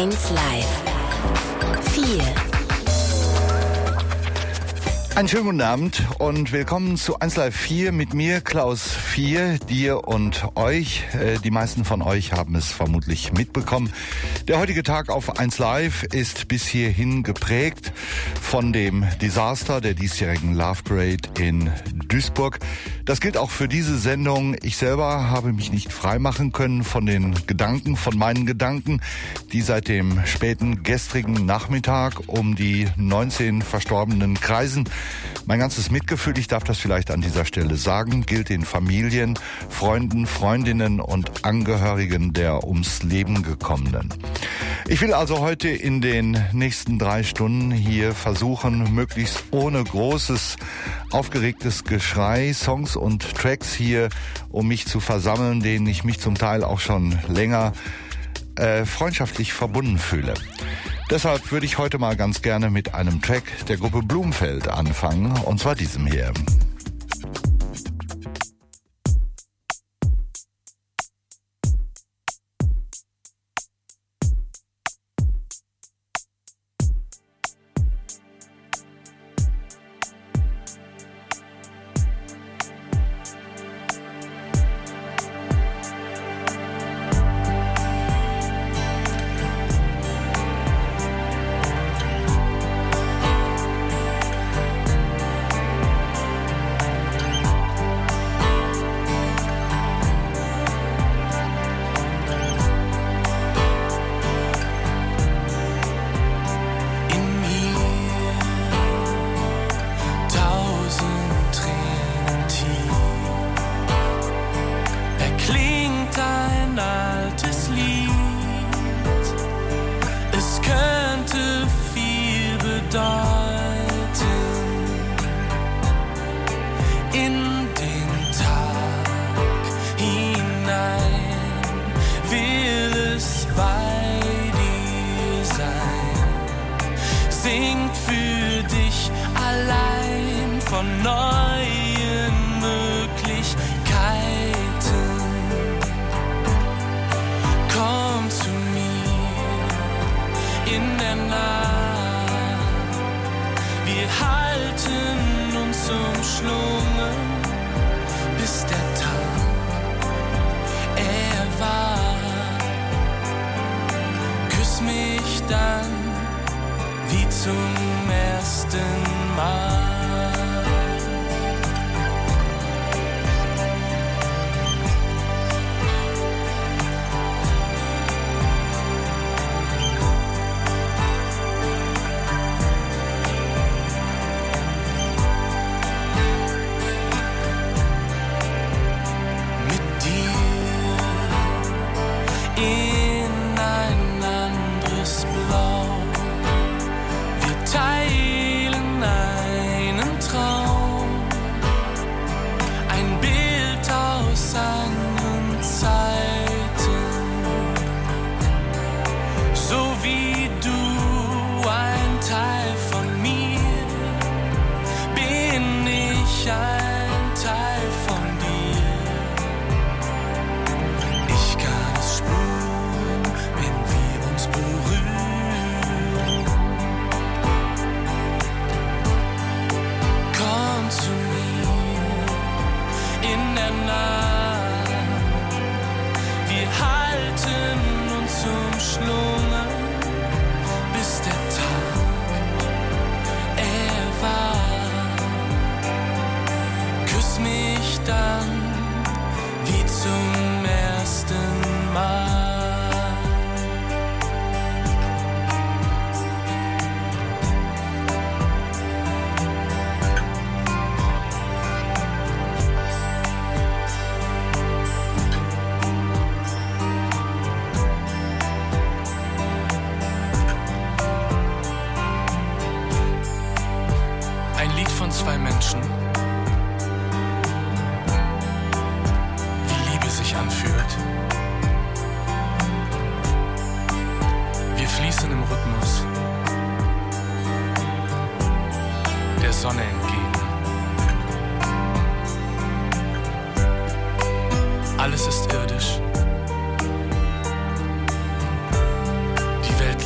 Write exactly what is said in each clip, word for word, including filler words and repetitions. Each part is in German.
eins Live. vier. Einen schönen guten Abend und willkommen zu eins Live vier mit mir, Klaus vier, dir und euch. Die meisten von euch haben es vermutlich mitbekommen. Der heutige Tag auf eins Live ist bis hierhin geprägt von dem Desaster der diesjährigen Love Parade in Duisburg. Das gilt auch für diese Sendung. Ich selber habe mich nicht freimachen können von den Gedanken, von meinen Gedanken, die seit dem späten gestrigen Nachmittag um die neunzehn Verstorbenen kreisen. Mein ganzes Mitgefühl, ich darf das vielleicht an dieser Stelle sagen, gilt den Familien, Freunden, Freundinnen und Angehörigen der ums Leben gekommenen. Ich will also heute in den nächsten drei Stunden hier versuchen, möglichst ohne großes, aufgeregtes Geschrei, Songs und Tracks hier um mich zu versammeln, denen ich mich zum Teil auch schon länger äh, freundschaftlich verbunden fühle. Deshalb würde ich heute mal ganz gerne mit einem Track der Gruppe Blumfeld anfangen, und zwar diesem hier. Sonne entgegen. Alles ist irdisch. Die Welt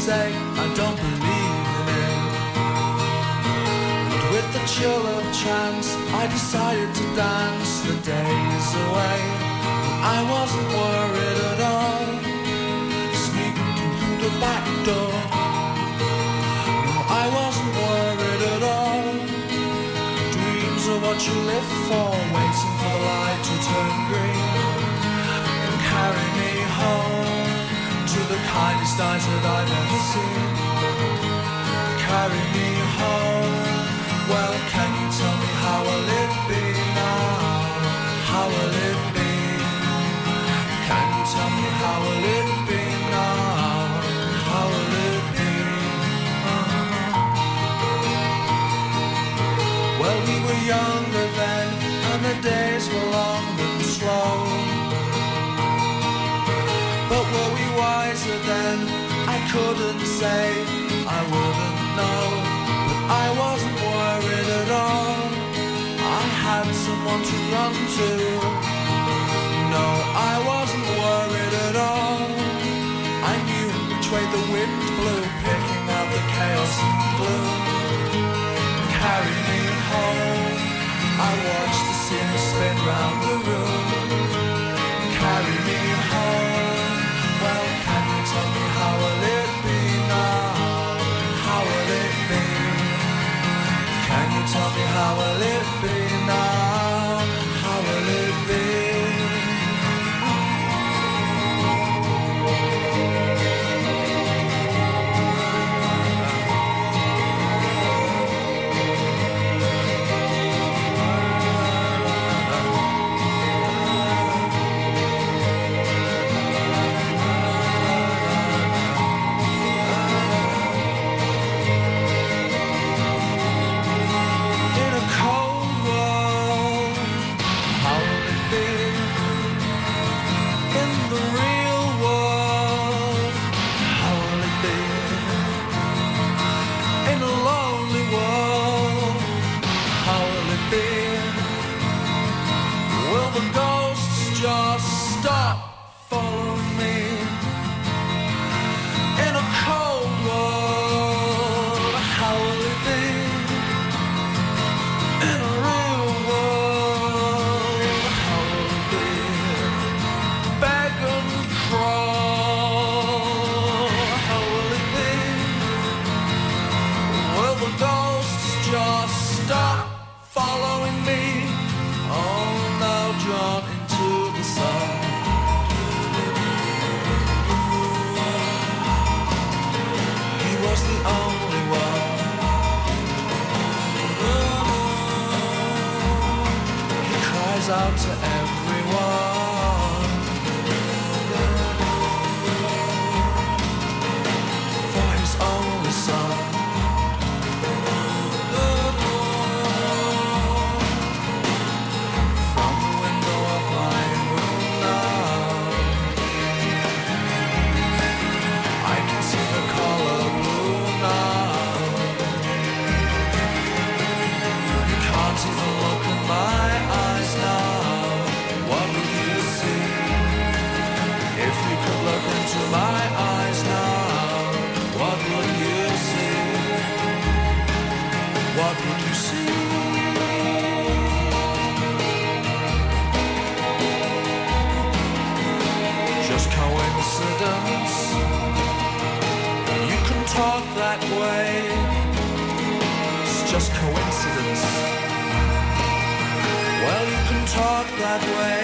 say I don't believe in it. And with the chill of chance, I decided to dance the days away. I wasn't worried at all, sneaking through the back door. No, I wasn't worried at all. Dreams are what you live for, waiting for the light to turn green and carry me home to the kindest eyes that I've ever seen. Carry me home. Well, can you tell me how will it be now? How will it be? Can you tell me how will it be now? How will it be? Well, we were younger then, and the days were long and slow. But were we wiser then? I couldn't say, I wouldn't know. But I wasn't worried at all. I had someone to run to. No, I wasn't worried at all. I knew which way the wind blew, picking out the chaos and gloom. Carry me home. I watched the scene spin round the room. Carry me home. Well, can you tell me how will it be now? How will it be? Can you tell me how will it be now? How will it be? Out to everyone for his only son. From the window of my room now, I can see the color blue now. You can't even look in my eyes now. To my eyes now, what would you see? What would you see? Just coincidence. You can talk that way. It's just coincidence. Well, you can talk that way.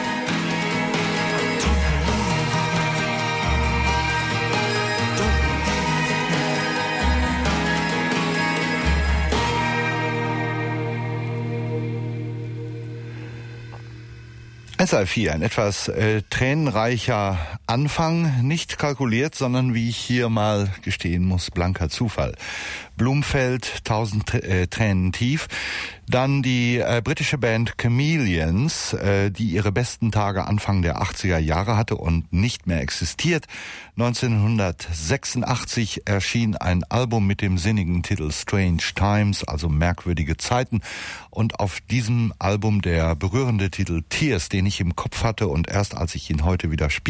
S R vier, ein etwas äh, tränenreicher Anfang, nicht kalkuliert, sondern wie ich hier mal gestehen muss, blanker Zufall. Blumfeld, tausend äh, Tränen tief. Dann die äh, britische Band Chameleons, äh, die ihre besten Tage Anfang der achtziger Jahre hatte und nicht mehr existiert. neunzehnhundertsechsundachtzig erschien ein Album mit dem sinnigen Titel Strange Times, also merkwürdige Zeiten. Und auf diesem Album der berührende Titel Tears, den ich im Kopf hatte und erst als ich ihn heute wieder spielte,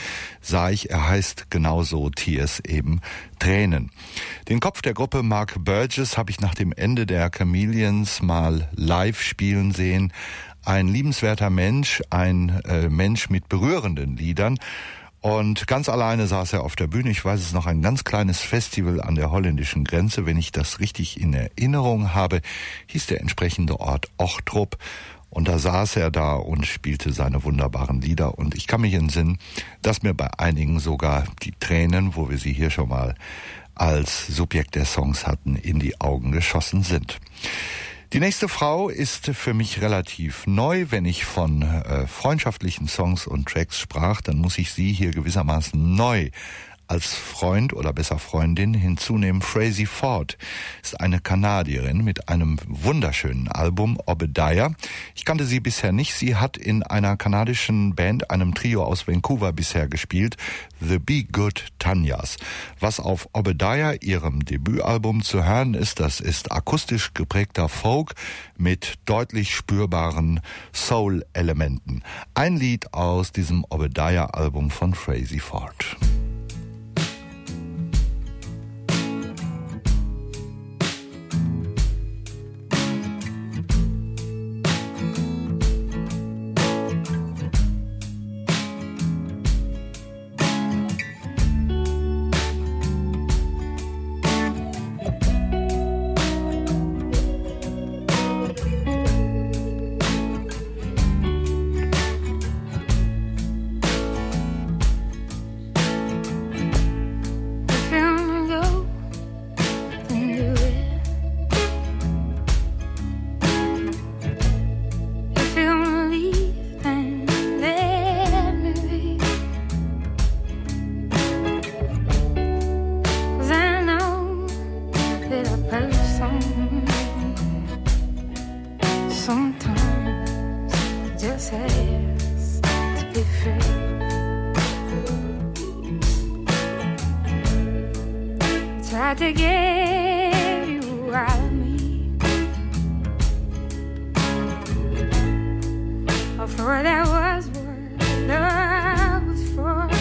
sah ich, er heißt genauso Tears, eben Tränen. Den Kopf der Gruppe, Mark Burgess, habe ich nach dem Ende der Chameleons mal live spielen sehen. Ein liebenswerter Mensch, ein äh, Mensch mit berührenden Liedern. Und ganz alleine saß er auf der Bühne. Ich weiß es noch, ein ganz kleines Festival an der holländischen Grenze. Wenn ich das richtig in Erinnerung habe, hieß der entsprechende Ort Ochtrup. Und da saß er da und spielte seine wunderbaren Lieder. Und ich kann mich entsinnen, dass mir bei einigen sogar die Tränen, wo wir sie hier schon mal als Subjekt der Songs hatten, in die Augen geschossen sind. Die nächste Frau ist für mich relativ neu. Wenn ich von äh, freundschaftlichen Songs und Tracks sprach, dann muss ich sie hier gewissermaßen neu als Freund oder besser Freundin hinzunehmen. Frazey Ford ist eine Kanadierin mit einem wunderschönen Album, Obadiah. Ich kannte sie bisher nicht. Sie hat in einer kanadischen Band, einem Trio aus Vancouver bisher gespielt, The Be Good Tanyas. Was auf Obadiah, ihrem Debütalbum, zu hören ist, das ist akustisch geprägter Folk mit deutlich spürbaren Soul-Elementen. Ein Lied aus diesem Obadiah-Album von Frazey Ford. To get you out of me, oh, for that was what love was for.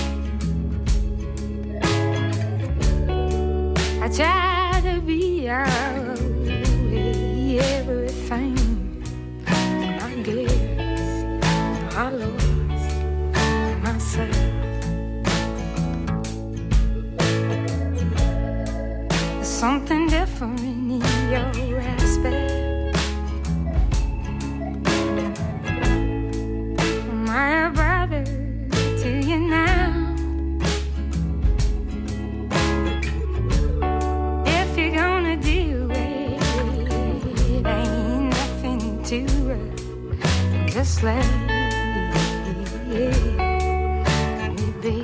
I tried to be out with everything, I guess I lost myself. Something different in your aspect. My brother to you now. If you're gonna do it, ain't nothing to it. Just let it be.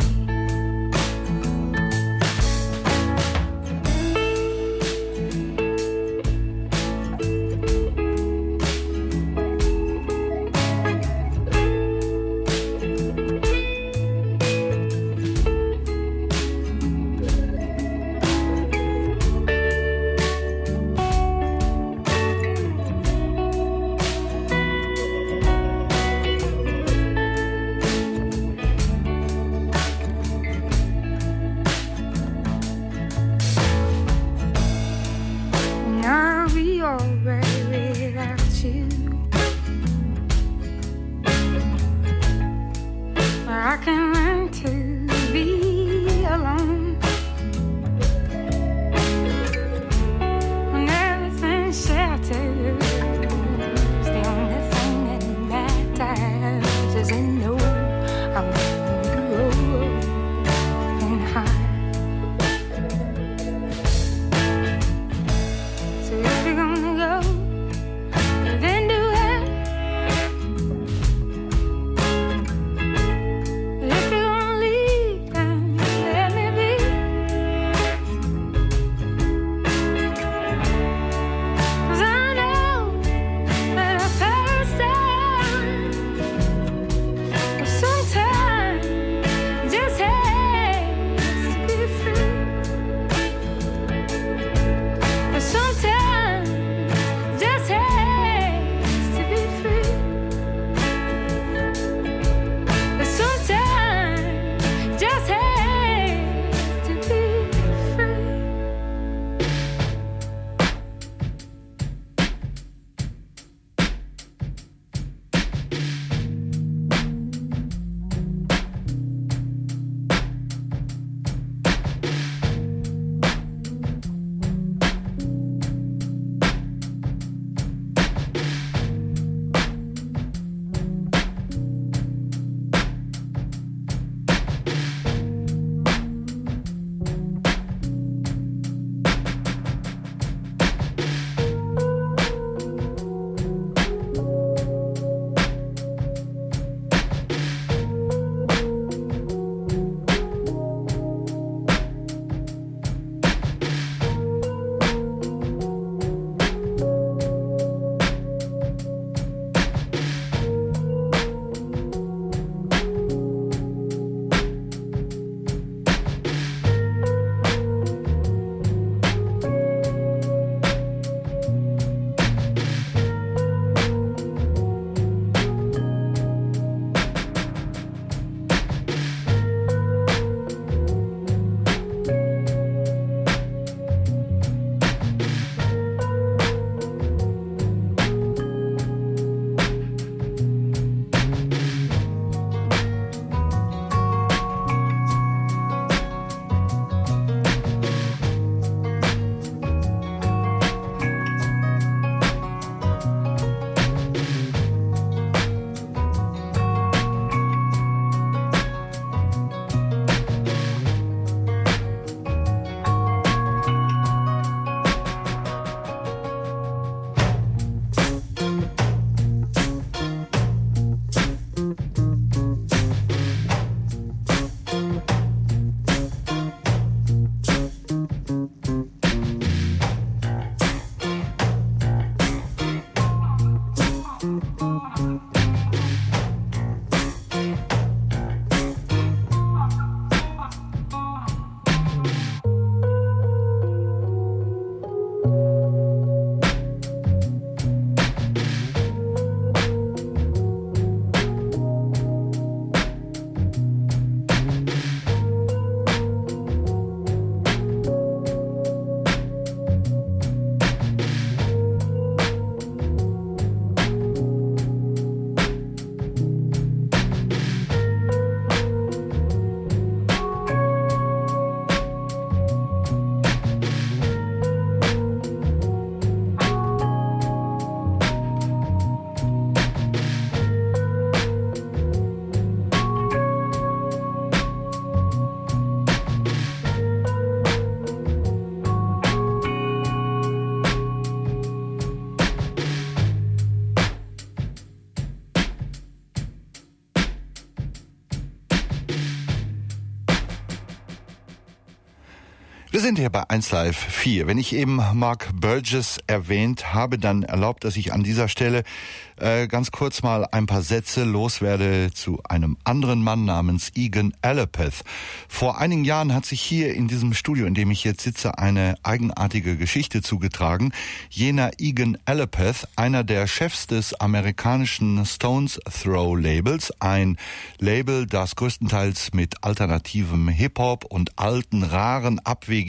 Wir sind hier bei eins Live vier. Wenn ich eben Mark Burgess erwähnt habe, dann erlaubt, dass ich an dieser Stelle äh, ganz kurz mal ein paar Sätze loswerde zu einem anderen Mann namens Egan Alapeth. Vor einigen Jahren hat sich hier in diesem Studio, in dem ich jetzt sitze, eine eigenartige Geschichte zugetragen. Jener Egan Alapeth, einer der Chefs des amerikanischen Stones Throw Labels, ein Label, das größtenteils mit alternativem Hip-Hop und alten, raren, abwegigen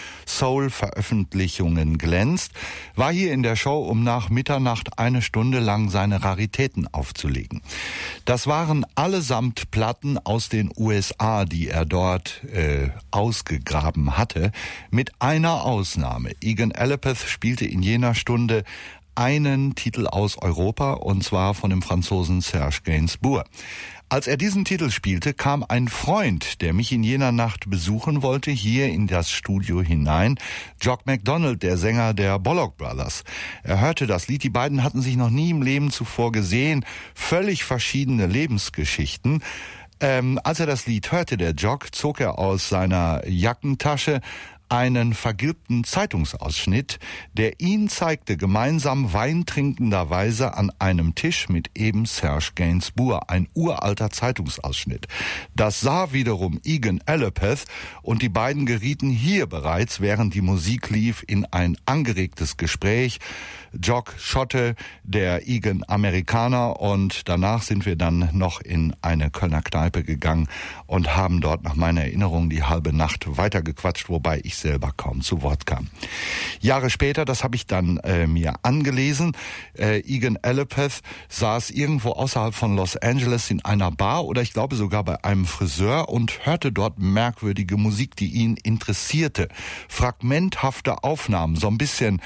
Soul-Veröffentlichungen glänzt, war hier in der Show, um nach Mitternacht eine Stunde lang seine Raritäten aufzulegen. Das waren allesamt Platten aus den U S A, die er dort äh, ausgegraben hatte, mit einer Ausnahme. Egan Alapeth spielte in jener Stunde einen Titel aus Europa, und zwar von dem Franzosen Serge Gainsbourg. Als er diesen Titel spielte, kam ein Freund, der mich in jener Nacht besuchen wollte, hier in das Studio hinein. Jock McDonald, der Sänger der Bollock Brothers. Er hörte das Lied, die beiden hatten sich noch nie im Leben zuvor gesehen, völlig verschiedene Lebensgeschichten. Ähm, als er das Lied hörte, der Jock, zog er aus seiner Jackentasche einen vergilbten Zeitungsausschnitt, der ihn zeigte, gemeinsam weintrinkenderweise an einem Tisch mit eben Serge Gainsbourg, ein uralter Zeitungsausschnitt. Das sah wiederum Egan Alapeth, und die beiden gerieten hier bereits, während die Musik lief, in ein angeregtes Gespräch. Jock Schotte, der Egan Amerikaner, und danach sind wir dann noch in eine Kölner Kneipe gegangen und haben dort nach meiner Erinnerung die halbe Nacht weitergequatscht, wobei ich selber kaum zu Wort kam. Jahre später, das habe ich dann äh, mir angelesen, äh, Egan Alapeth saß irgendwo außerhalb von Los Angeles in einer Bar oder ich glaube sogar bei einem Friseur und hörte dort merkwürdige Musik, die ihn interessierte. Fragmenthafte Aufnahmen, so ein bisschen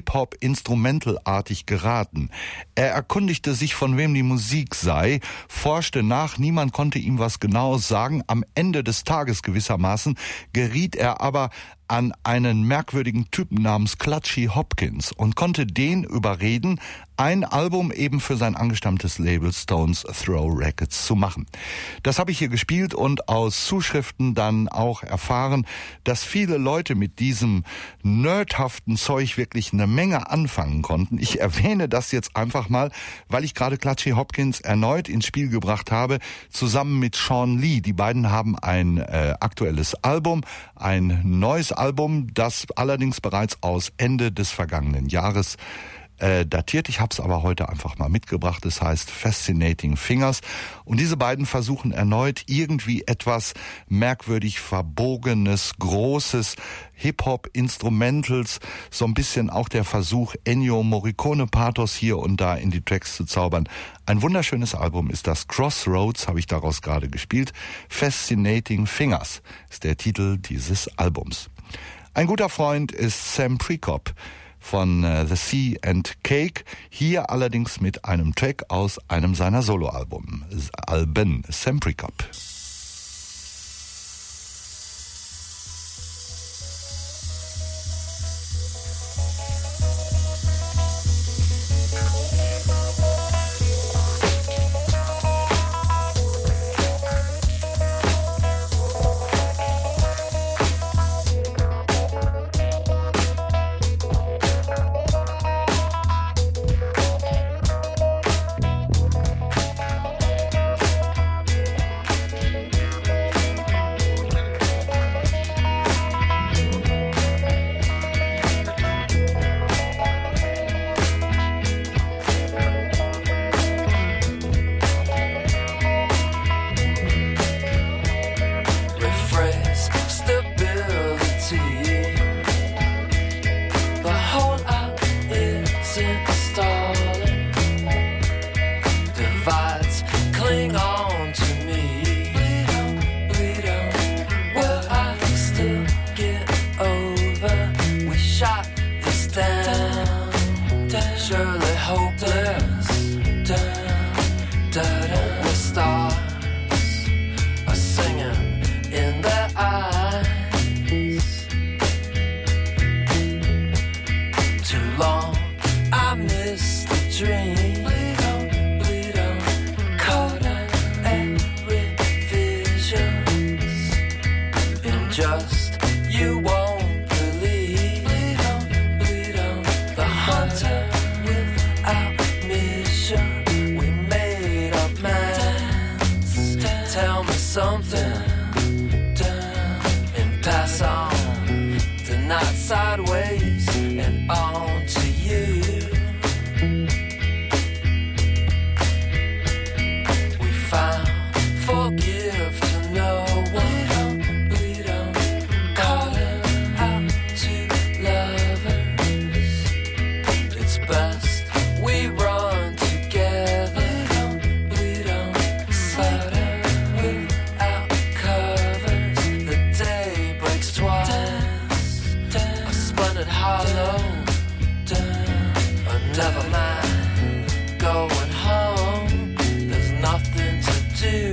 Hip-Hop-Instrumentalartig geraten. Er erkundigte sich, von wem die Musik sei, forschte nach, niemand konnte ihm was Genaues sagen. Am Ende des Tages gewissermaßen geriet er aber an einen merkwürdigen Typen namens Clutchy Hopkins und konnte den überreden, ein Album eben für sein angestammtes Label Stones Throw Records zu machen. Das habe ich hier gespielt und aus Zuschriften dann auch erfahren, dass viele Leute mit diesem nerdhaften Zeug wirklich eine Menge anfangen konnten. Ich erwähne das jetzt einfach mal, weil ich gerade Clutchy Hopkins erneut ins Spiel gebracht habe, zusammen mit Sean Lee. Die beiden haben ein äh, aktuelles Album, ein neues Album, das allerdings bereits aus Ende des vergangenen Jahres äh, datiert. Ich habe es aber heute einfach mal mitgebracht. Es heißt Fascinating Fingers. Und diese beiden versuchen erneut irgendwie etwas merkwürdig Verbogenes, Großes, Hip-Hop-Instrumentals, so ein bisschen auch der Versuch, Ennio Morricone-Pathos hier und da in die Tracks zu zaubern. Ein wunderschönes Album ist das. Crossroads habe ich daraus gerade gespielt. Fascinating Fingers ist der Titel dieses Albums. Ein guter Freund ist Sam Prekop von uh, The Sea and Cake, hier allerdings mit einem Track aus einem seiner Soloalben, Alben, Sam Prekop. not sideways and on to you. We found forgive to no one. We don't call it out to lovers. It's best we run together. We don't stutter without covers. The day breaks twice. I spun it hollow. Never mind going home. There's nothing to do.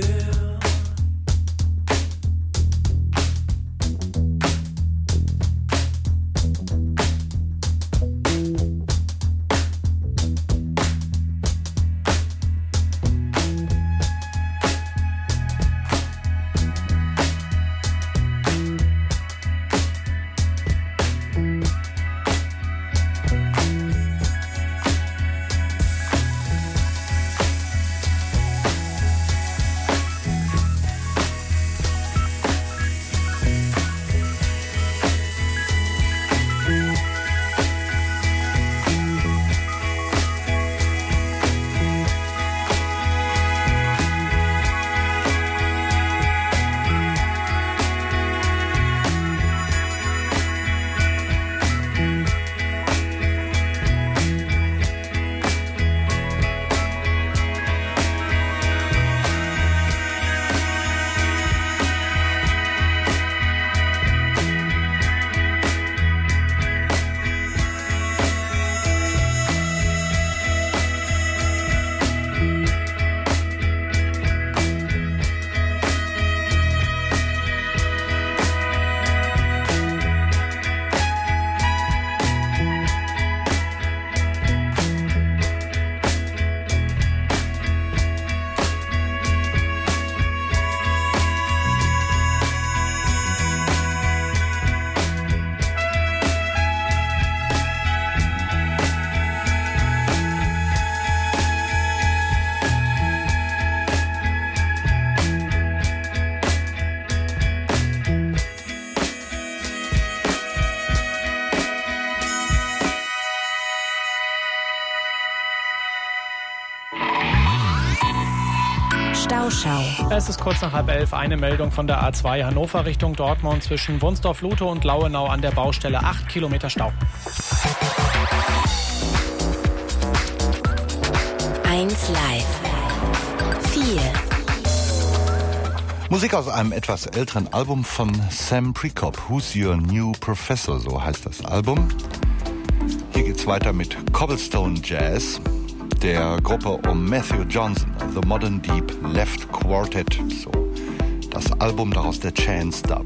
Stauschau. Es ist kurz nach halb elf. Eine Meldung von der A zwei Hannover Richtung Dortmund zwischen Wunsdorf-Lute und Lauenau an der Baustelle. Acht Kilometer Stau. eins Live. vier. Musik aus einem etwas älteren Album von Sam Prekop. Who's Your New Professor? So heißt das Album. Hier geht's weiter mit Cobblestone Jazz, der Gruppe um Matthew Johnson, The Modern Deep Left Quartet. So, das Album daraus der Chance Dub.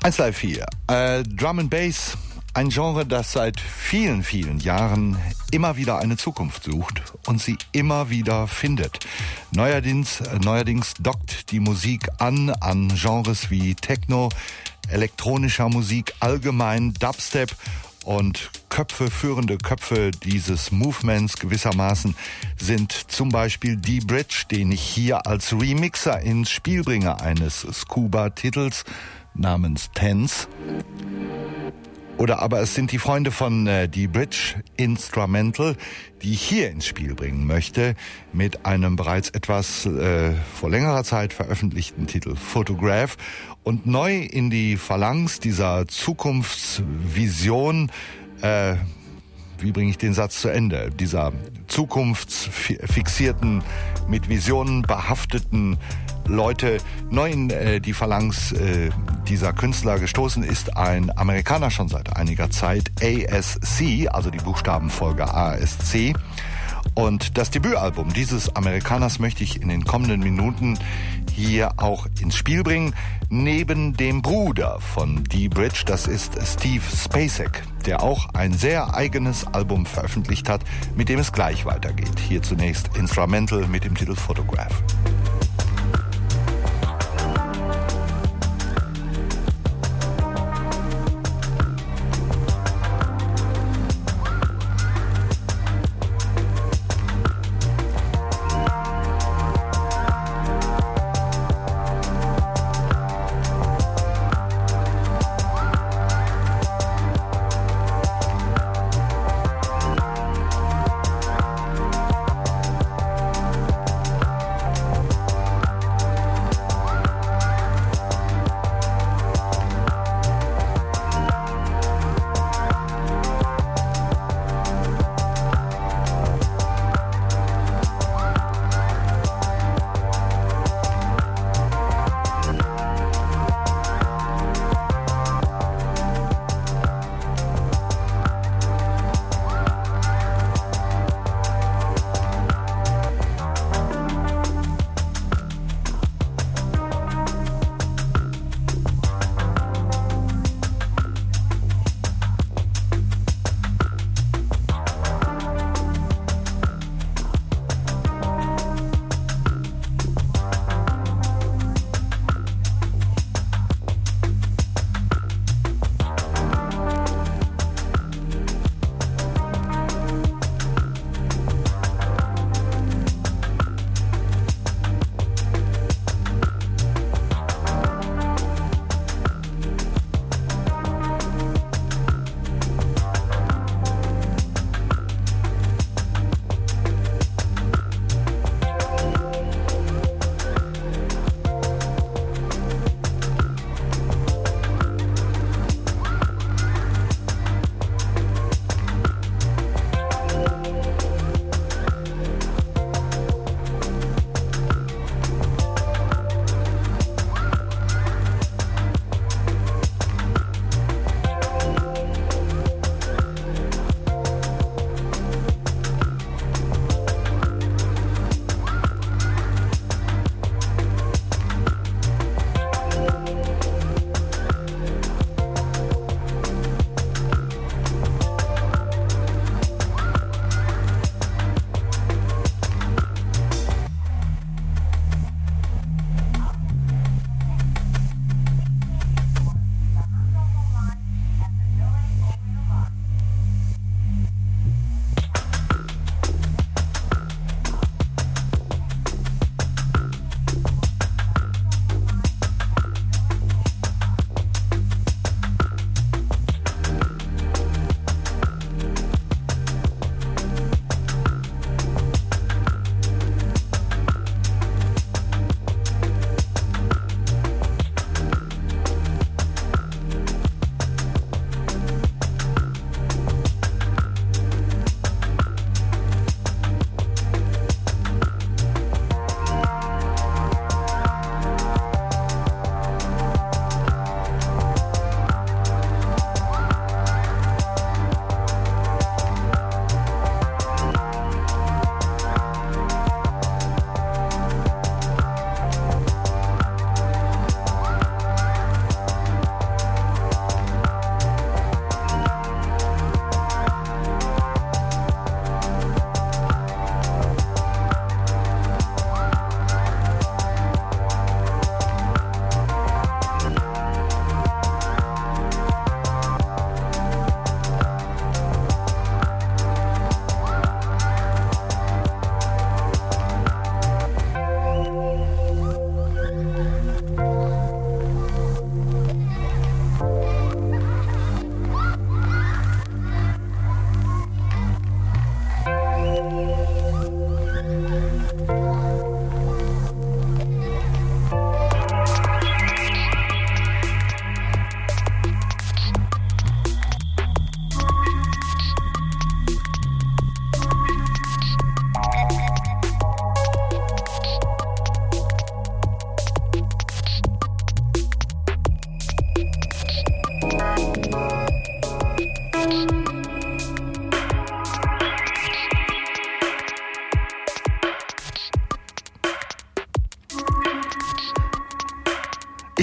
eins Live vier. Äh, Drum and Bass, ein Genre, das seit vielen, vielen Jahren immer wieder eine Zukunft sucht und sie immer wieder findet. Neuerdings, äh, neuerdings dockt die Musik an an Genres wie Techno, elektronischer Musik allgemein, Dubstep und Köpfe, führende Köpfe dieses Movements gewissermaßen sind zum Beispiel D-Bridge, den ich hier als Remixer ins Spiel bringe eines Scuba-Titels namens Tense. Oder aber es sind die Freunde von äh, D-Bridge Instrumental, die ich hier ins Spiel bringen möchte, mit einem bereits etwas äh, vor längerer Zeit veröffentlichten Titel Photograph und neu in die Phalanx dieser Zukunftsvision, äh, wie bringe ich den Satz zu Ende, dieser zukunftsfixierten, mit Visionen behafteten Leute, neu in äh, die Phalanx äh, dieser Künstler gestoßen ist ein Amerikaner schon seit einiger Zeit, A S C, also die Buchstabenfolge A S C. Und das Debütalbum dieses Amerikaners möchte ich in den kommenden Minuten hier auch ins Spiel bringen. Neben dem Bruder von D-Bridge, das ist Steve Spacek, der auch ein sehr eigenes Album veröffentlicht hat, mit dem es gleich weitergeht. Hier zunächst Instrumental mit dem Titel Photograph.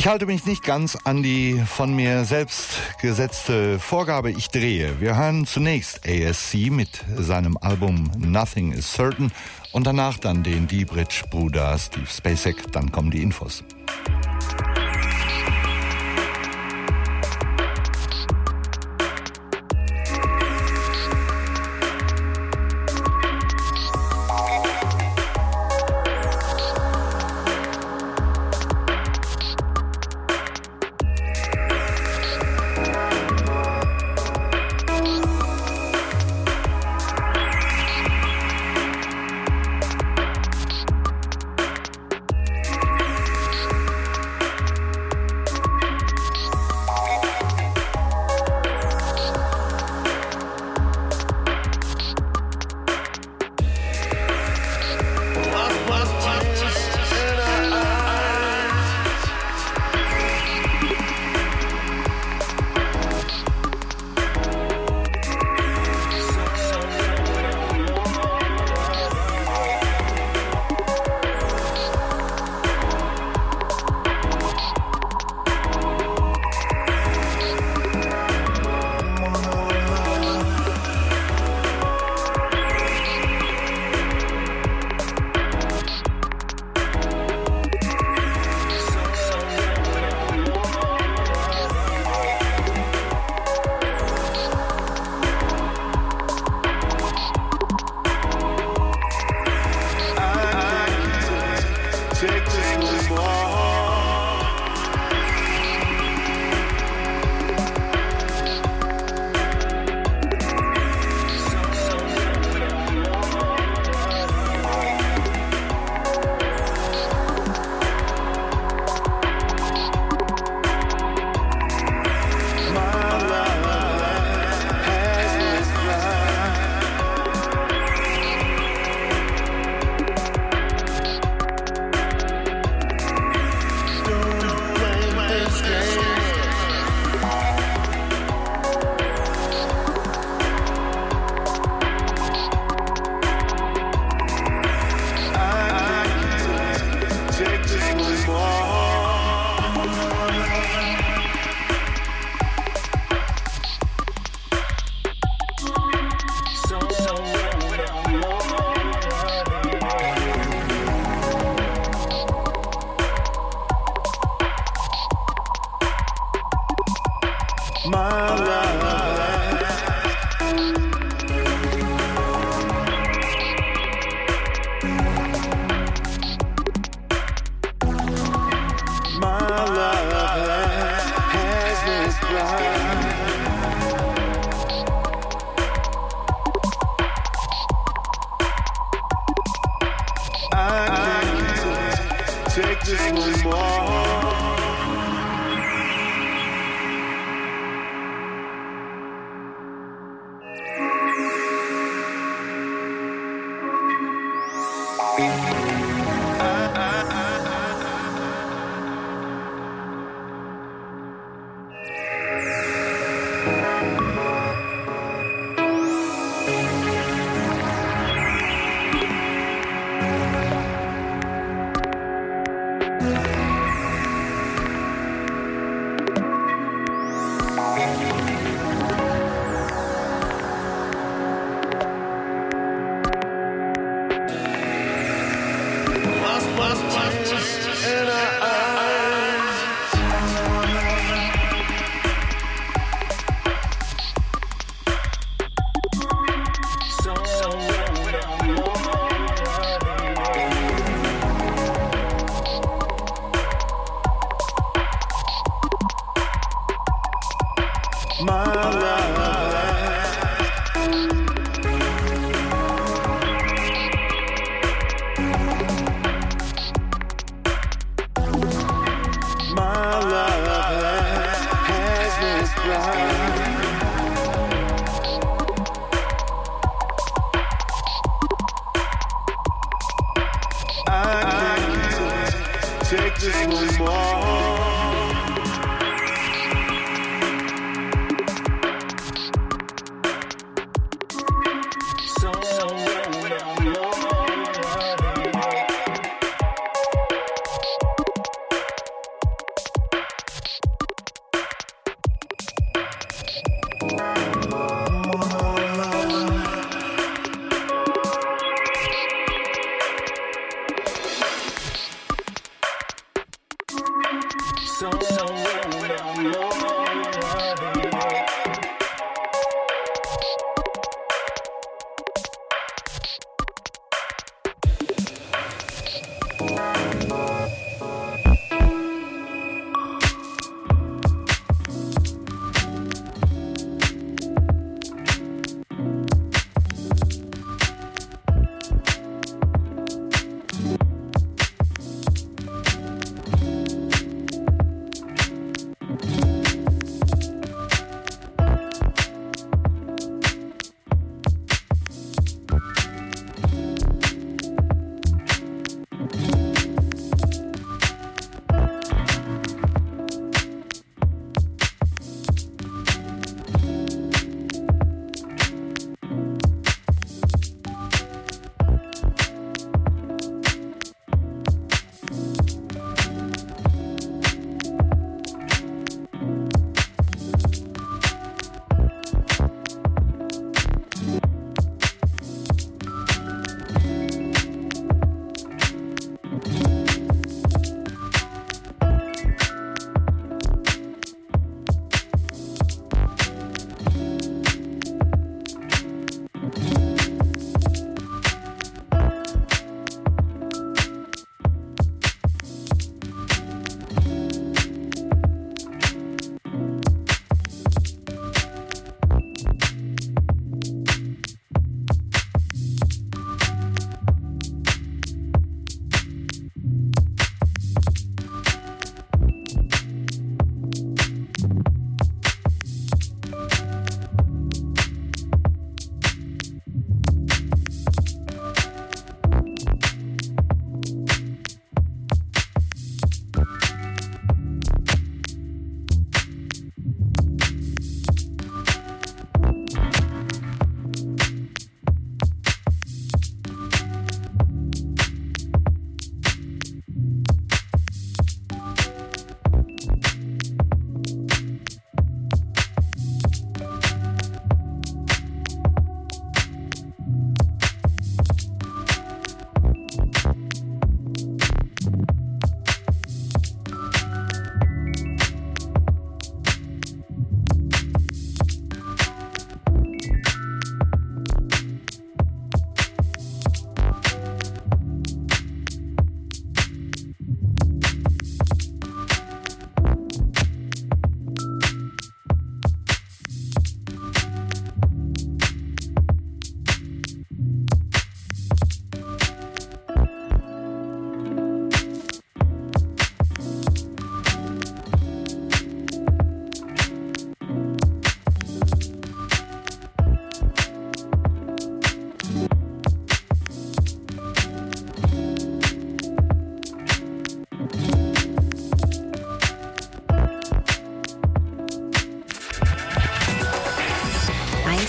Ich halte mich nicht ganz an die von mir selbst gesetzte Vorgabe. Ich drehe. Wir hören zunächst A S C mit seinem Album Nothing is Certain und danach dann den D-Bridge-Bruder Steve Spacek. Dann kommen die Infos.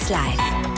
eins Live.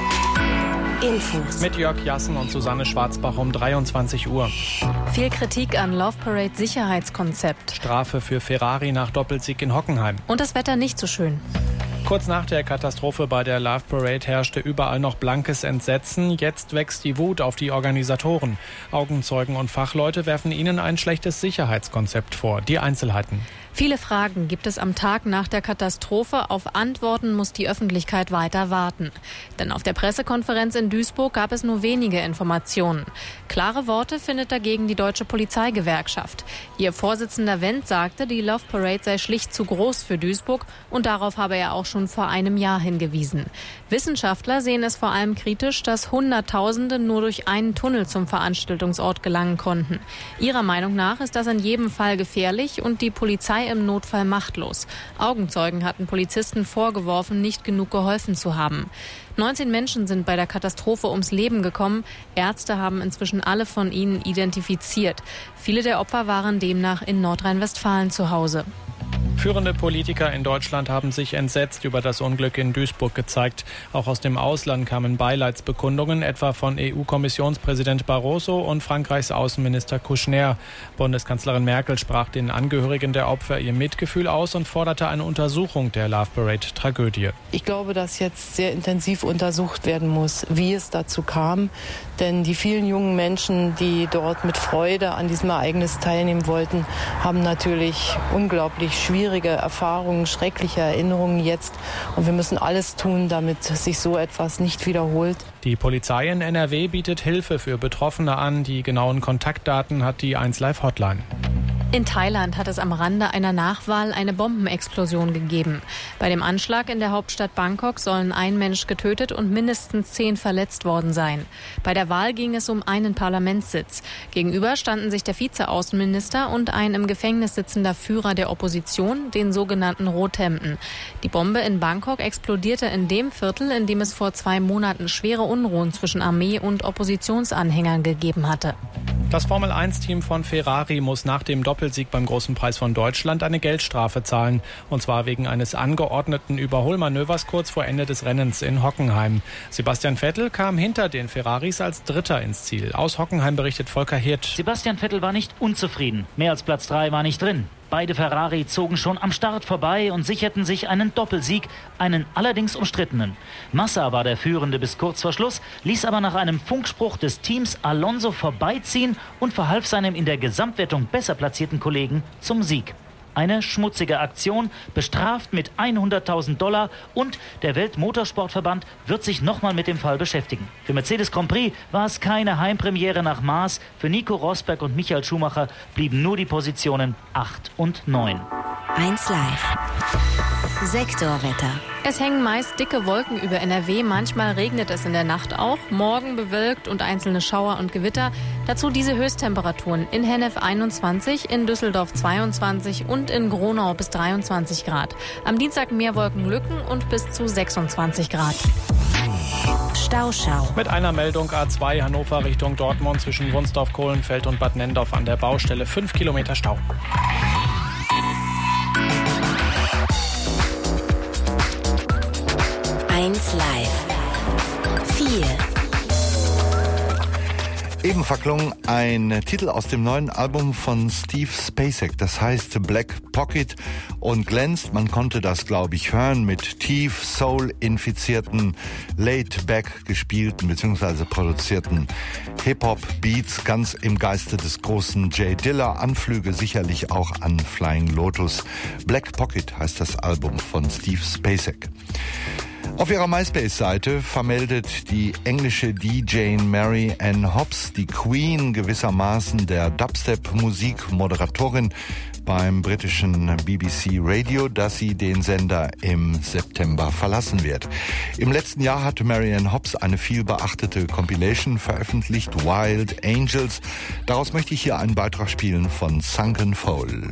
Infos. Mit Jörg Jassen und Susanne Schwarzbach um dreiundzwanzig Uhr. Viel Kritik an Love Parade Sicherheitskonzept. Strafe für Ferrari nach Doppelsieg in Hockenheim. Und das Wetter nicht so schön. Kurz nach der Katastrophe bei der Love Parade herrschte überall noch blankes Entsetzen. Jetzt wächst die Wut auf die Organisatoren. Augenzeugen und Fachleute werfen ihnen ein schlechtes Sicherheitskonzept vor. Die Einzelheiten. Viele Fragen gibt es am Tag nach der Katastrophe. Auf Antworten muss die Öffentlichkeit weiter warten. Denn auf der Pressekonferenz in Duisburg gab es nur wenige Informationen. Klare Worte findet dagegen die Deutsche Polizeigewerkschaft. Ihr Vorsitzender Wendt sagte, die Love Parade sei schlicht zu groß für Duisburg und darauf habe er auch schon vor einem Jahr hingewiesen. Wissenschaftler sehen es vor allem kritisch, dass Hunderttausende nur durch einen Tunnel zum Veranstaltungsort gelangen konnten. Ihrer Meinung nach ist das in jedem Fall gefährlich und die Polizei im Notfall machtlos. Augenzeugen hatten Polizisten vorgeworfen, nicht genug geholfen zu haben. neunzehn Menschen sind bei der Katastrophe ums Leben gekommen. Ärzte haben inzwischen alle von ihnen identifiziert. Viele der Opfer waren demnach in Nordrhein-Westfalen zu Hause. Führende Politiker in Deutschland haben sich entsetzt über das Unglück in Duisburg gezeigt. Auch aus dem Ausland kamen Beileidsbekundungen, etwa von E U-Kommissionspräsident Barroso und Frankreichs Außenminister Kouchner. Bundeskanzlerin Merkel sprach den Angehörigen der Opfer ihr Mitgefühl aus und forderte eine Untersuchung der Love Parade-Tragödie. Ich glaube, dass jetzt sehr intensiv untersucht werden muss, wie es dazu kam. Denn die vielen jungen Menschen, die dort mit Freude an diesem Ereignis teilnehmen wollten, haben natürlich unglaublich schwierige Erfahrungen, schreckliche Erinnerungen jetzt. Und wir müssen alles tun, damit sich so etwas nicht wiederholt. Die Polizei in N R W bietet Hilfe für Betroffene an. Die genauen Kontaktdaten hat die eins Live Hotline. In Thailand hat es am Rande einer Nachwahl eine Bombenexplosion gegeben. Bei dem Anschlag in der Hauptstadt Bangkok sollen ein Mensch getötet und mindestens zehn verletzt worden sein. Bei der Wahl ging es um einen Parlamentssitz. Gegenüber standen sich der Vizeaußenminister und ein im Gefängnis sitzender Führer der Opposition, den sogenannten Rothemden. Die Bombe in Bangkok explodierte in dem Viertel, in dem es vor zwei Monaten schwere Unruhen zwischen Armee und Oppositionsanhängern gegeben hatte. Das Formel eins Team von Ferrari muss nach dem Doppelsieg beim Großen Preis von Deutschland eine Geldstrafe zahlen. Und zwar wegen eines angeordneten Überholmanövers kurz vor Ende des Rennens in Hockenheim. Sebastian Vettel kam hinter den Ferraris als Dritter ins Ziel. Aus Hockenheim berichtet Volker Hirt. Sebastian Vettel war nicht unzufrieden. Mehr als Platz drei war nicht drin. Beide Ferrari zogen schon am Start vorbei und sicherten sich einen Doppelsieg, einen allerdings umstrittenen. Massa war der Führende bis kurz vor Schluss, ließ aber nach einem Funkspruch des Teams Alonso vorbeiziehen und verhalf seinem in der Gesamtwertung besser platzierten Kollegen zum Sieg. Eine schmutzige Aktion, bestraft mit hunderttausend Dollar, und der Weltmotorsportverband wird sich nochmal mit dem Fall beschäftigen. Für Mercedes Grand Prix war es keine Heimpremiere nach Maß. Für Nico Rosberg und Michael Schumacher blieben nur die Positionen acht und neun. eins Live. Sektorwetter. Es hängen meist dicke Wolken über N R W, manchmal regnet es in der Nacht auch. Morgen bewölkt und einzelne Schauer und Gewitter. Dazu diese Höchsttemperaturen: in Hennef einundzwanzig, in Düsseldorf zweiundzwanzig und in Gronau bis dreiundzwanzig Grad. Am Dienstag mehr Wolkenlücken und bis zu sechsundzwanzig Grad. Stauschau. Mit einer Meldung A zwei Hannover Richtung Dortmund zwischen Wunsdorf, Kohlenfeld und Bad Nendorf an der Baustelle. fünf Kilometer Stau. eins Live. vier. Eben verklungen ein Titel aus dem neuen Album von Steve Spacek. Das heißt Black Pocket und glänzt, man konnte das, glaube ich, hören, mit tief Soul-infizierten, laid-back gespielten bzw. produzierten Hip-Hop-Beats, ganz im Geiste des großen Jay Dilla. Anflüge sicherlich auch an Flying Lotus. Black Pocket heißt das Album von Steve Spacek. Auf ihrer MySpace-Seite vermeldet die englische D J Mary Ann Hobbs, die Queen gewissermaßen der Dubstep-Musikmoderatorin beim britischen B B C Radio, dass sie den Sender im September verlassen wird. Im letzten Jahr hatte Mary Ann Hobbs eine viel beachtete Compilation veröffentlicht, Wild Angels. Daraus möchte ich hier einen Beitrag spielen von Sunken Foal.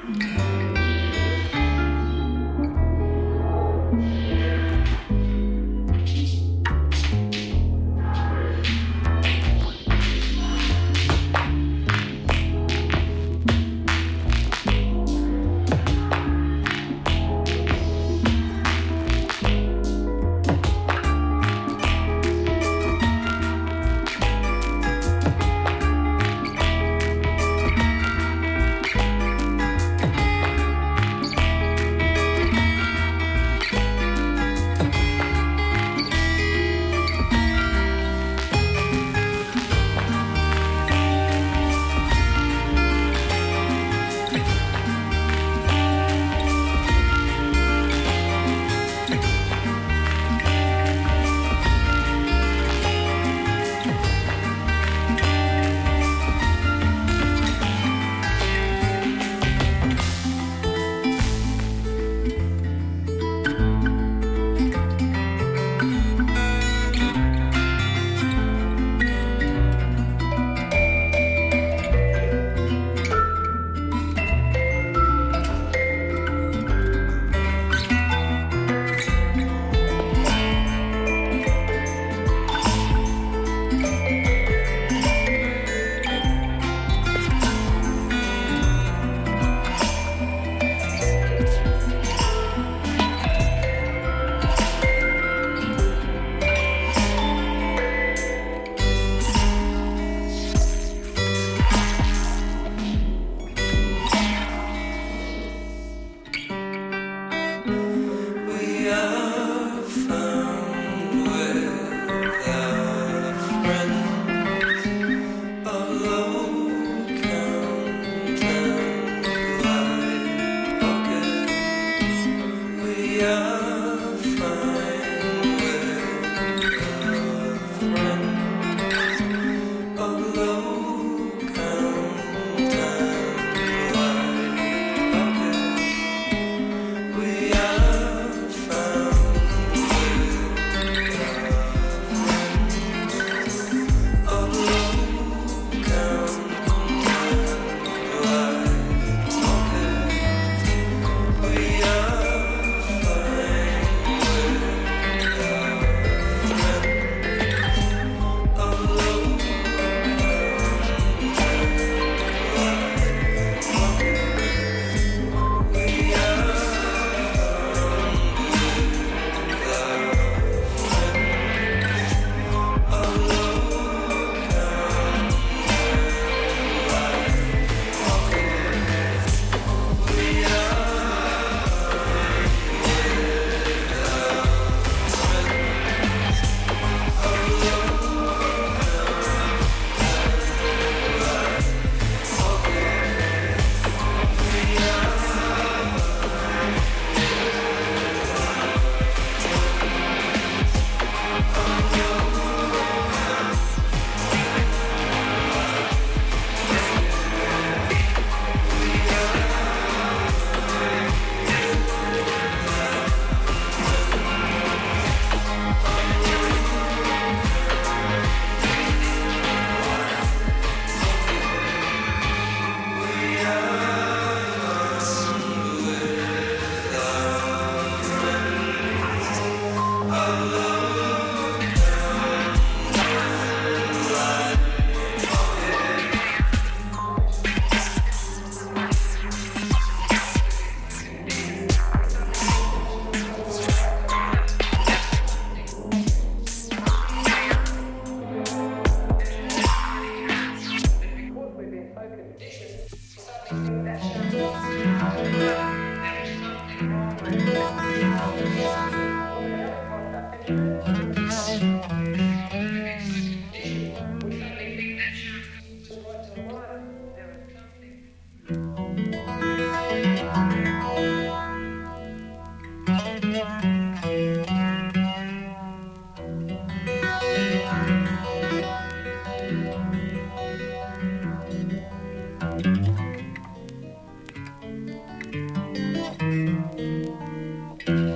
Thank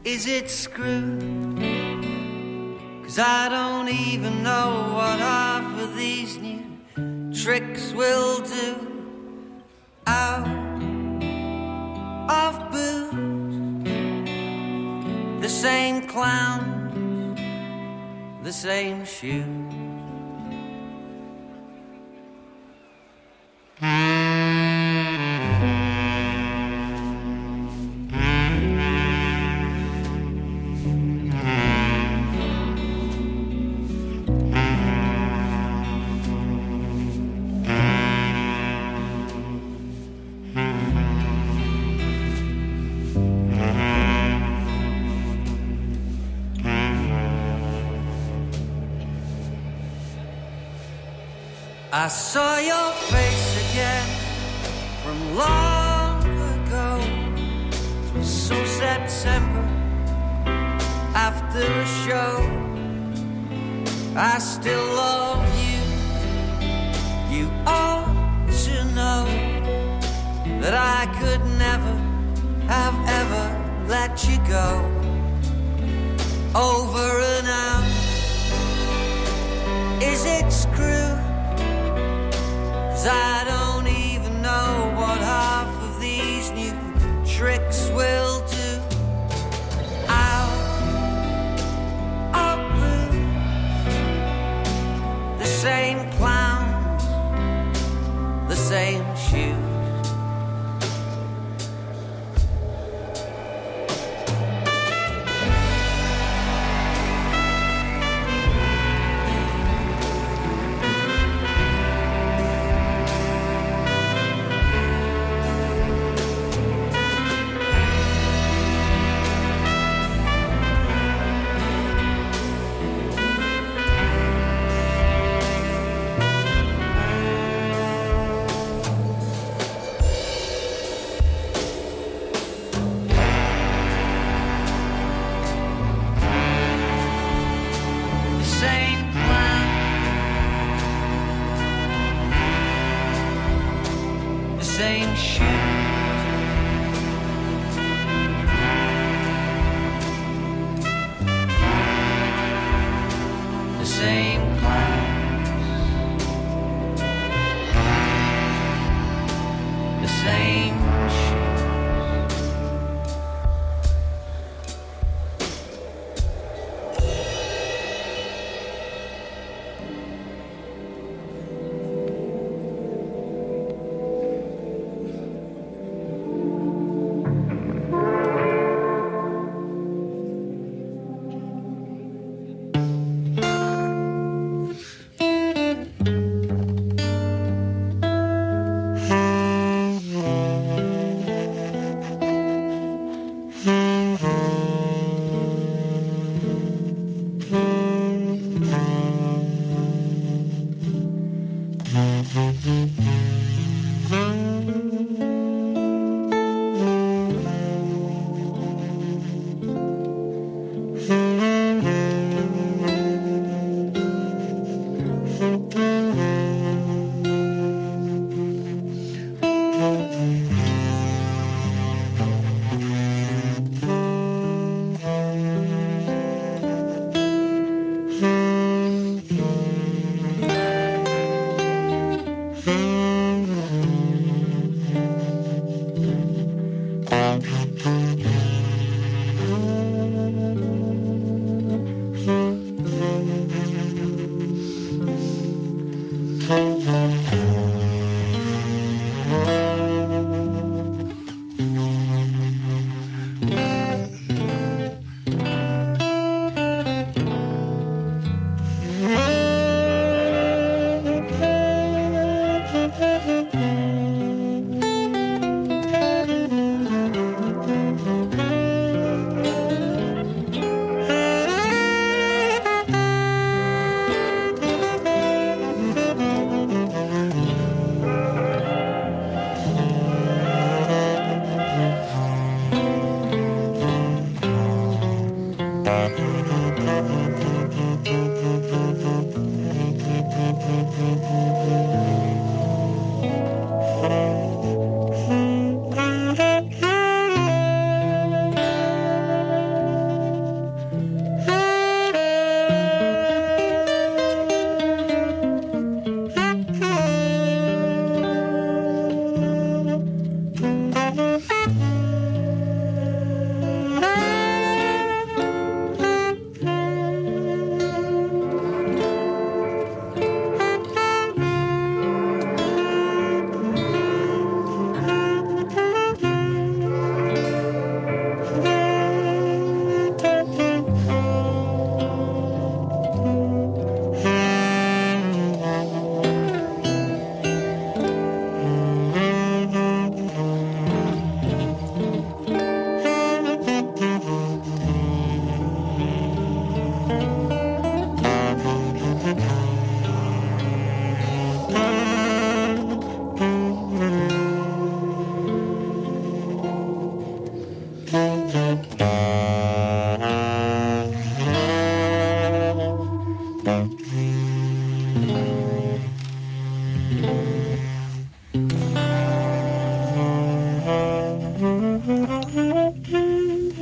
Is it screwed? 'Cause I don't even know what half of these new tricks will do. Out of booze, the same clowns, the same shoes. I saw your face again from long ago. It was so September after a show. I still love you. You ought to know that I could never have ever let you go. Over and out. Is it screwed? 'Cause I don't even know what half of these new tricks will do. Out of blue, the same clowns, the same shoes.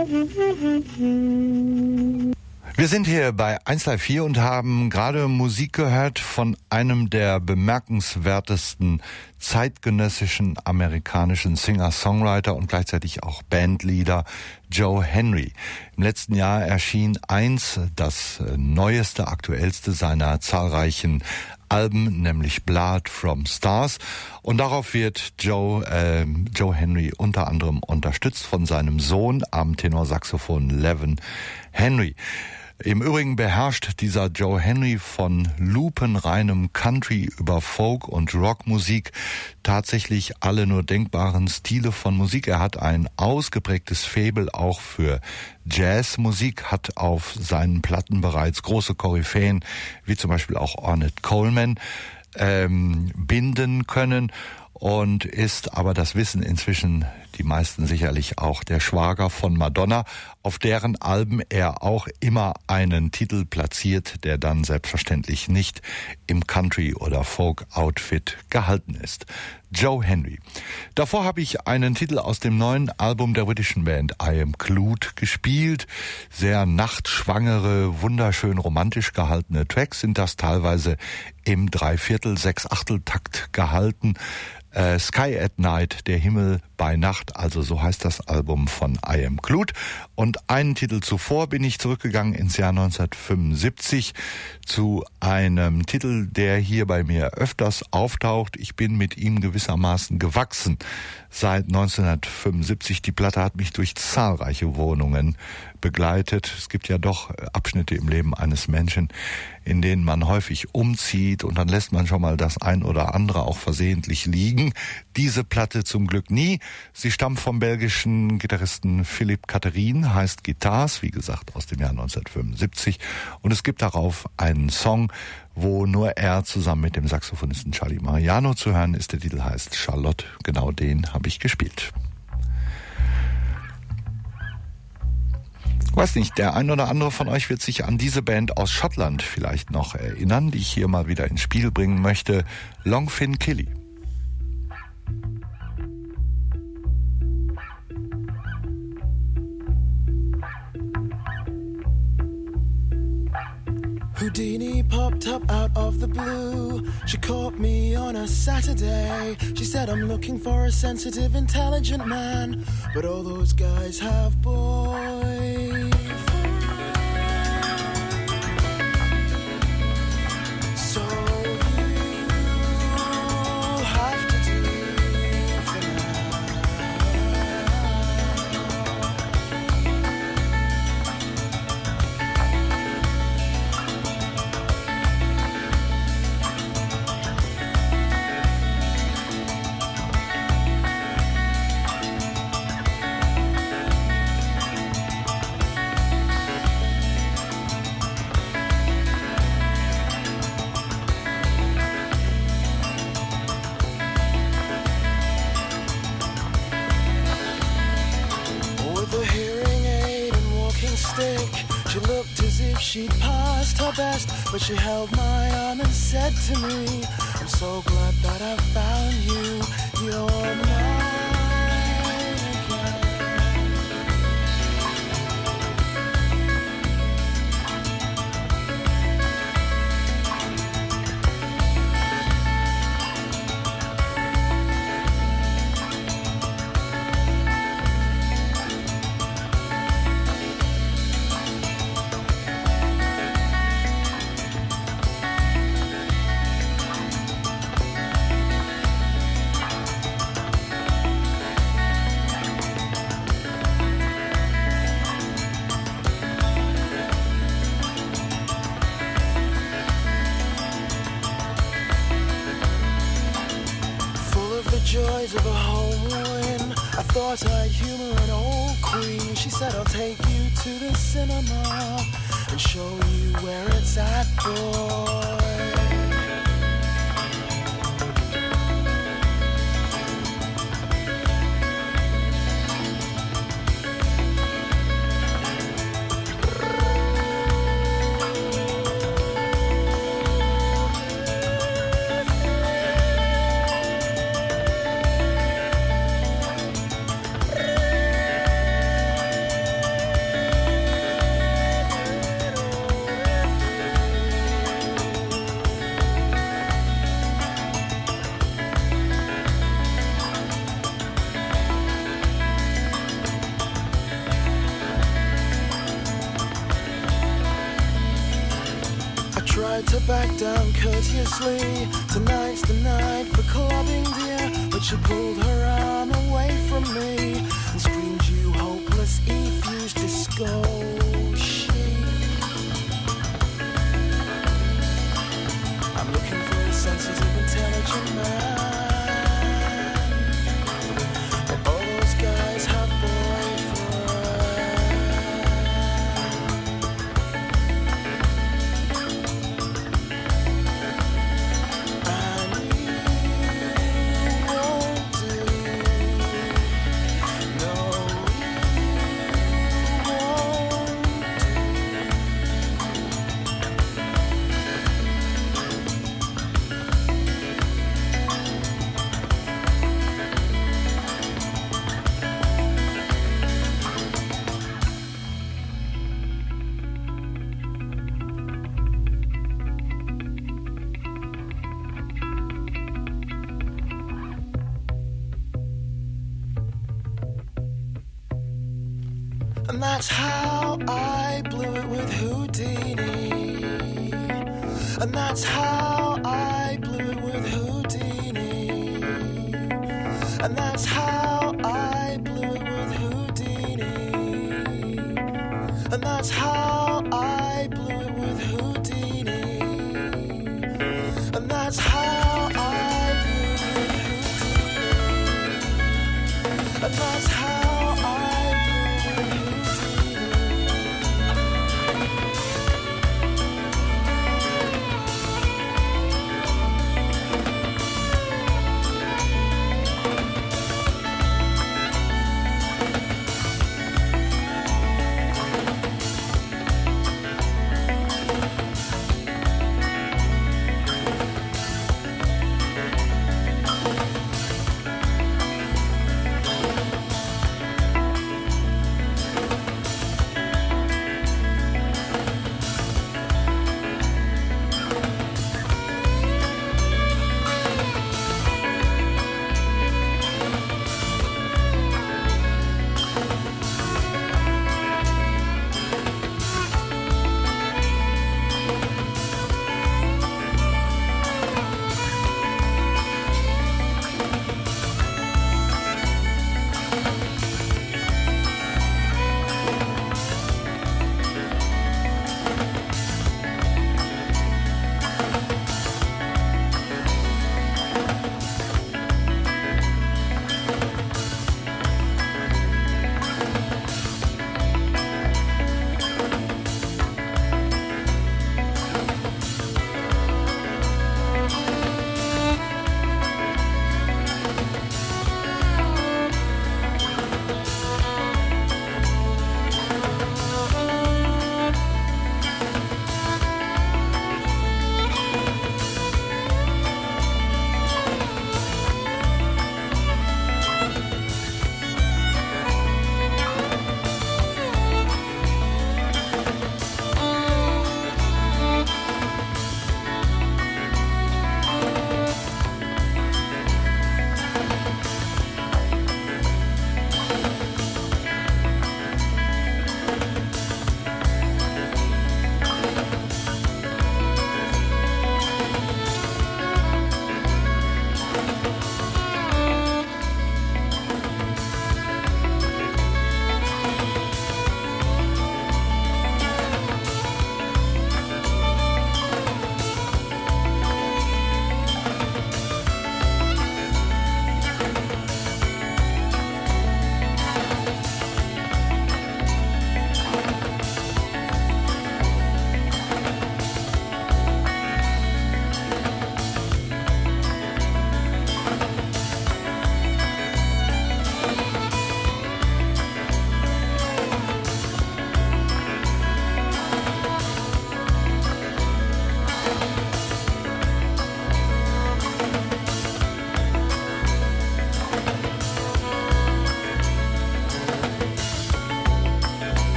Wir sind hier bei eins Live vier und haben gerade Musik gehört von einem der bemerkenswertesten zeitgenössischen amerikanischen Singer-Songwriter und gleichzeitig auch Bandleader, Joe Henry. Im letzten Jahr erschien eins, das neueste, aktuellste seiner zahlreichen Alben, nämlich Blood from Stars. Und darauf wird Joe, äh, Joe Henry unter anderem unterstützt von seinem Sohn am Tenorsaxophon Levin Henry. Im Übrigen beherrscht dieser Joe Henry von lupenreinem Country über Folk- und Rockmusik tatsächlich alle nur denkbaren Stile von Musik. Er hat ein ausgeprägtes Faible auch für Jazzmusik, hat auf seinen Platten bereits große Koryphäen, wie zum Beispiel auch Ornette Coleman, ähm, binden können. Und ist aber, das wissen inzwischen die meisten sicherlich, auch der Schwager von Madonna, auf deren Alben er auch immer einen Titel platziert, der dann selbstverständlich nicht im Country- oder Folk-Outfit gehalten ist. Joe Henry. Davor habe ich einen Titel aus dem neuen Album der britischen Band I Am Clued gespielt. Sehr nachtschwangere, wunderschön romantisch gehaltene Tracks sind das, teilweise im Dreiviertel-, Sechsachtel-Takt gehalten. Äh, Sky at Night, der Himmel bei Nacht, also so heißt das Album von I Am Clued. Und einen Titel zuvor bin ich zurückgegangen ins Jahr neunzehnhundertfünfundsiebzig zu einem Titel, der hier bei mir öfters auftaucht. Ich bin mit ihm gewissermaßen gewachsen seit neunzehnhundertfünfundsiebzig. Die Platte hat mich durch zahlreiche Wohnungen begleitet. Es gibt ja doch Abschnitte im Leben eines Menschen, in denen man häufig umzieht und dann lässt man schon mal das ein oder andere auch versehentlich liegen. Diese Platte zum Glück nie. Sie stammt vom belgischen Gitarristen Philippe Catherine, heißt Guitars, wie gesagt aus dem Jahr neunzehnhundertfünfundsiebzig, und es gibt darauf einen Song, wo nur er zusammen mit dem Saxophonisten Charlie Mariano zu hören ist. Der Titel heißt Charlotte, genau den habe ich gespielt. Ich weiß nicht, der ein oder andere von euch wird sich an diese Band aus Schottland vielleicht noch erinnern, die ich hier mal wieder ins Spiel bringen möchte. Longfin Killy. Houdini popped up out of the blue. She caught me on a Saturday. She said I'm looking for a sensitive, intelligent man, but all those guys have boys. So you have to do for she'd passed her best, but she held my arm and said to me, I'm so glad that I found you, you're mine joys of a home win. I thought I'd humor an old queen. She said I'll take you to the cinema and show you where it's at, boy. tried to back down courteously. Tonight's the night for clubbing, dear. But she pulled her arm away from me and screamed, you hopeless, effused disco sheep. I'm looking for a sensitive, intelligent man. But all those guys have And that's how I blew it with Houdini. And that's how I blew it with Houdini. And that's how I blew it with Houdini. And that's how I blew it with Houdini. And that's how I blew it with Houdini. And that's how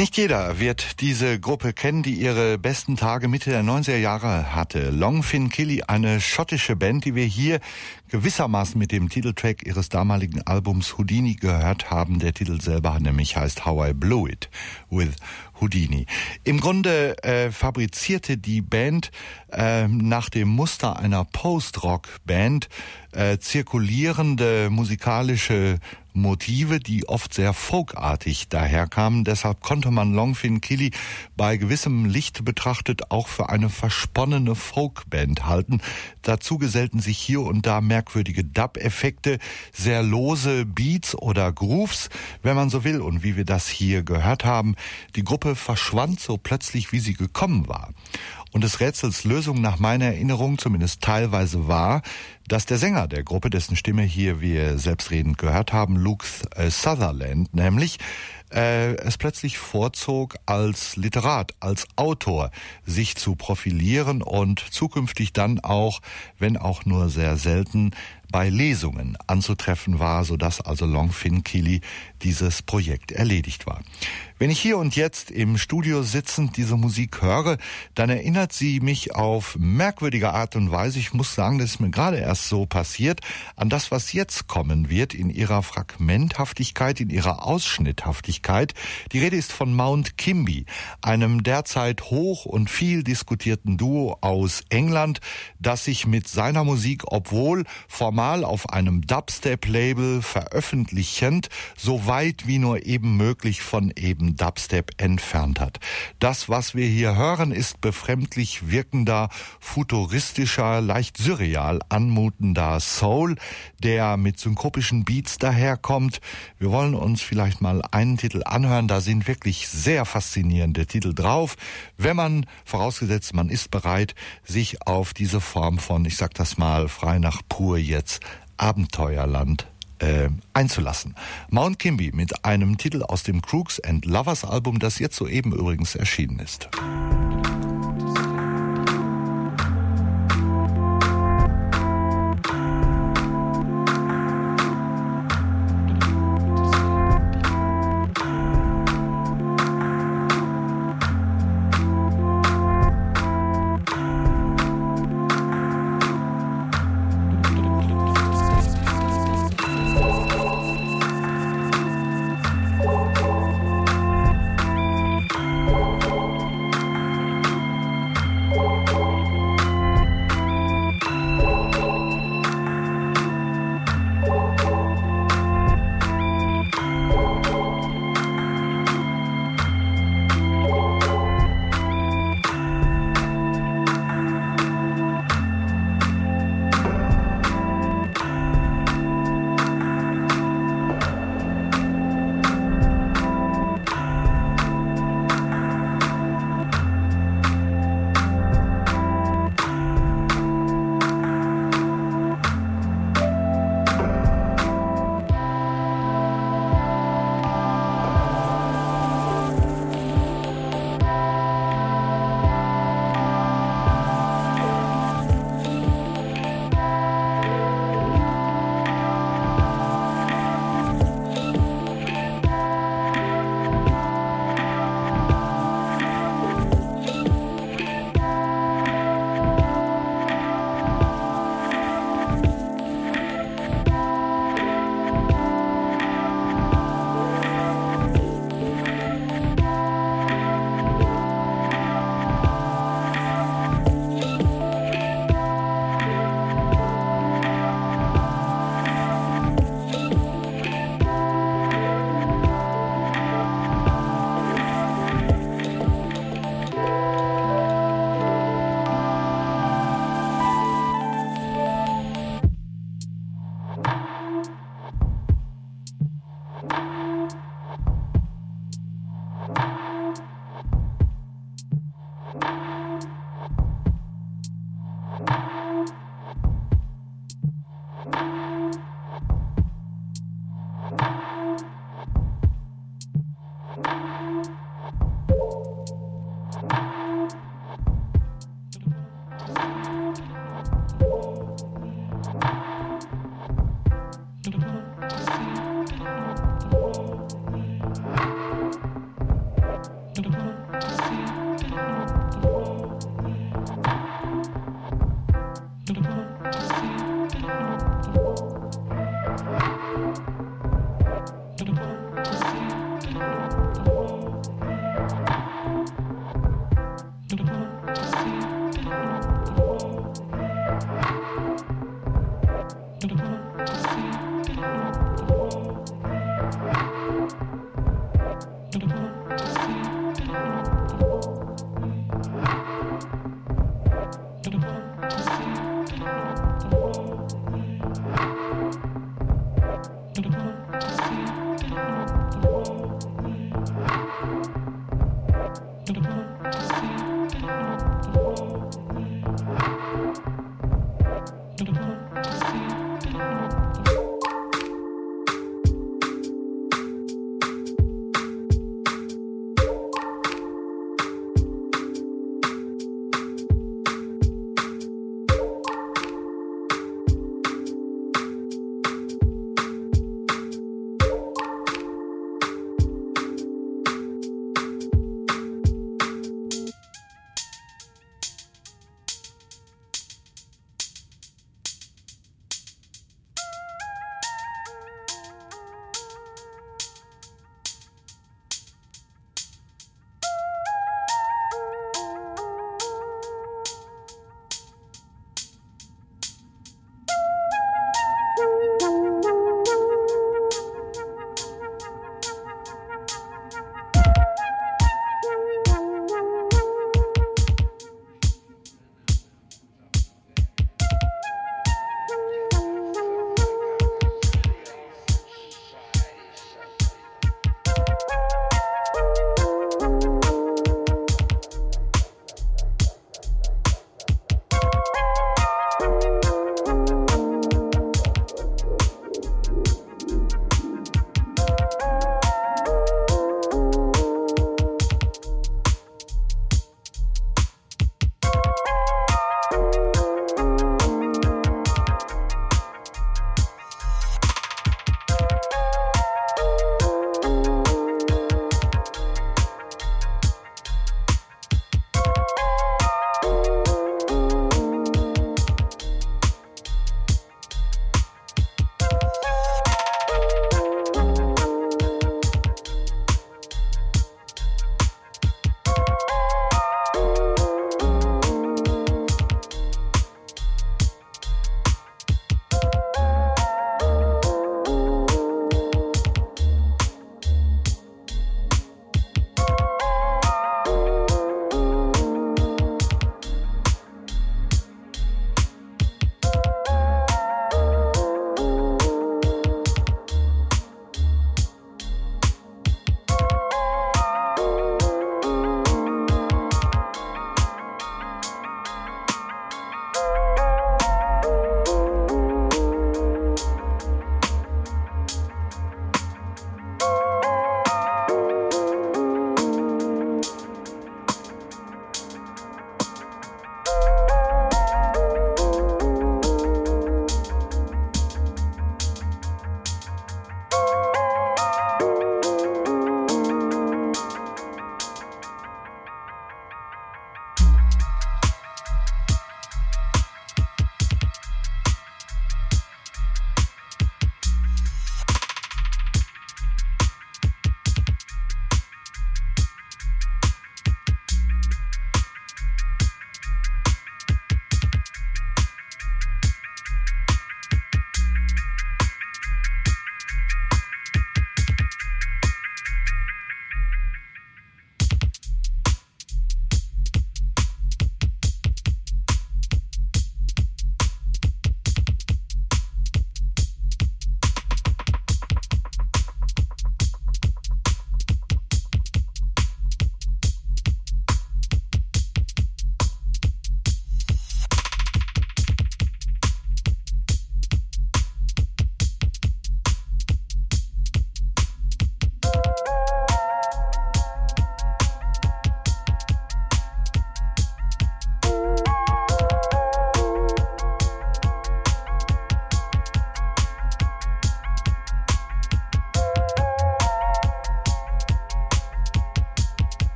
Nicht jeder wird diese Gruppe kennen, die ihre besten Tage Mitte der neunziger Jahre hatte. Long Fin Killy, eine schottische Band, die wir hier gewissermaßen mit dem Titeltrack ihres damaligen Albums Houdini gehört haben. Der Titel selber nämlich heißt How I Blew It with Houdini. Im Grunde äh, fabrizierte die Band äh, nach dem Muster einer Post-Rock-Band äh, zirkulierende musikalische Motive, die oft sehr folkartig daherkamen. Deshalb konnte man Long Fin Killy bei gewissem Licht betrachtet auch für eine versponnene Folkband halten. Dazu gesellten sich hier und da merkwürdige Dub-Effekte, sehr lose Beats oder Grooves, wenn man so will. Und wie wir das hier gehört haben, die Gruppe verschwand so plötzlich, wie sie gekommen war. Und des Rätsels Lösung nach meiner Erinnerung zumindest teilweise war, dass der Sänger der Gruppe, dessen Stimme hier wir selbstredend gehört haben, Luke Sutherland, nämlich äh, es plötzlich vorzog, als Literat, als Autor sich zu profilieren und zukünftig dann auch, wenn auch nur sehr selten, bei Lesungen anzutreffen war, sodass also Long Fin Killy dieses Projekt erledigt war. Wenn ich hier und jetzt im Studio sitzend diese Musik höre, dann erinnert sie mich auf merkwürdige Art und Weise, ich muss sagen, das ist mir gerade erst so passiert, an das, was jetzt kommen wird in ihrer Fragmenthaftigkeit, in ihrer Ausschnitthaftigkeit. Die Rede ist von Mount Kimby, einem derzeit hoch und viel diskutierten Duo aus England, das sich mit seiner Musik, obwohl formal auf einem Dubstep-Label veröffentlichend, so weit wie nur eben möglich von eben Dubstep entfernt hat. Das, was wir hier hören, ist befremdlich wirkender, futuristischer, leicht surreal anmutender Soul, der mit synkopischen Beats daherkommt. Wir wollen uns vielleicht mal einen Titel anhören, da sind wirklich sehr faszinierende Titel drauf, wenn man, vorausgesetzt man ist bereit, sich auf diese Form von, ich sag das mal frei nach pur jetzt, Abenteuerland äh, einzulassen. Mount Kimby mit einem Titel aus dem Crooks and Lovers Album, das jetzt soeben übrigens erschienen ist. Thank you.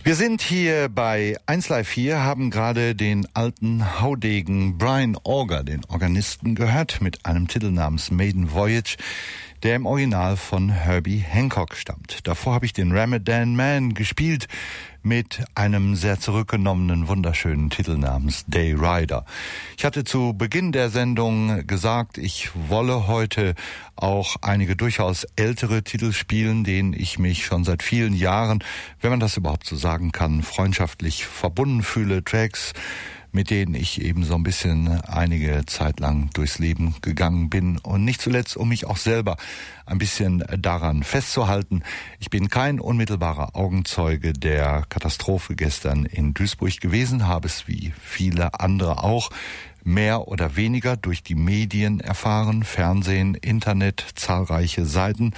Wir sind hier bei eins Live vier, haben gerade den alten Haudegen Brian Auger, den Organisten, gehört mit einem Titel namens Maiden Voyage, der im Original von Herbie Hancock stammt. Davor habe ich den Ramadan Man gespielt mit einem sehr zurückgenommenen, wunderschönen Titel namens Day Rider. Ich hatte zu Beginn der Sendung gesagt, ich wolle heute auch einige durchaus ältere Titel spielen, denen ich mich schon seit vielen Jahren, wenn man das überhaupt so sagen kann, freundschaftlich verbunden fühle. Tracks, mit denen ich eben so ein bisschen einige Zeit lang durchs Leben gegangen bin und nicht zuletzt, um mich auch selber ein bisschen daran festzuhalten. Ich bin kein unmittelbarer Augenzeuge der Katastrophe gestern in Duisburg gewesen, habe es wie viele andere auch mehr oder weniger durch die Medien erfahren, Fernsehen, Internet, zahlreiche Seiten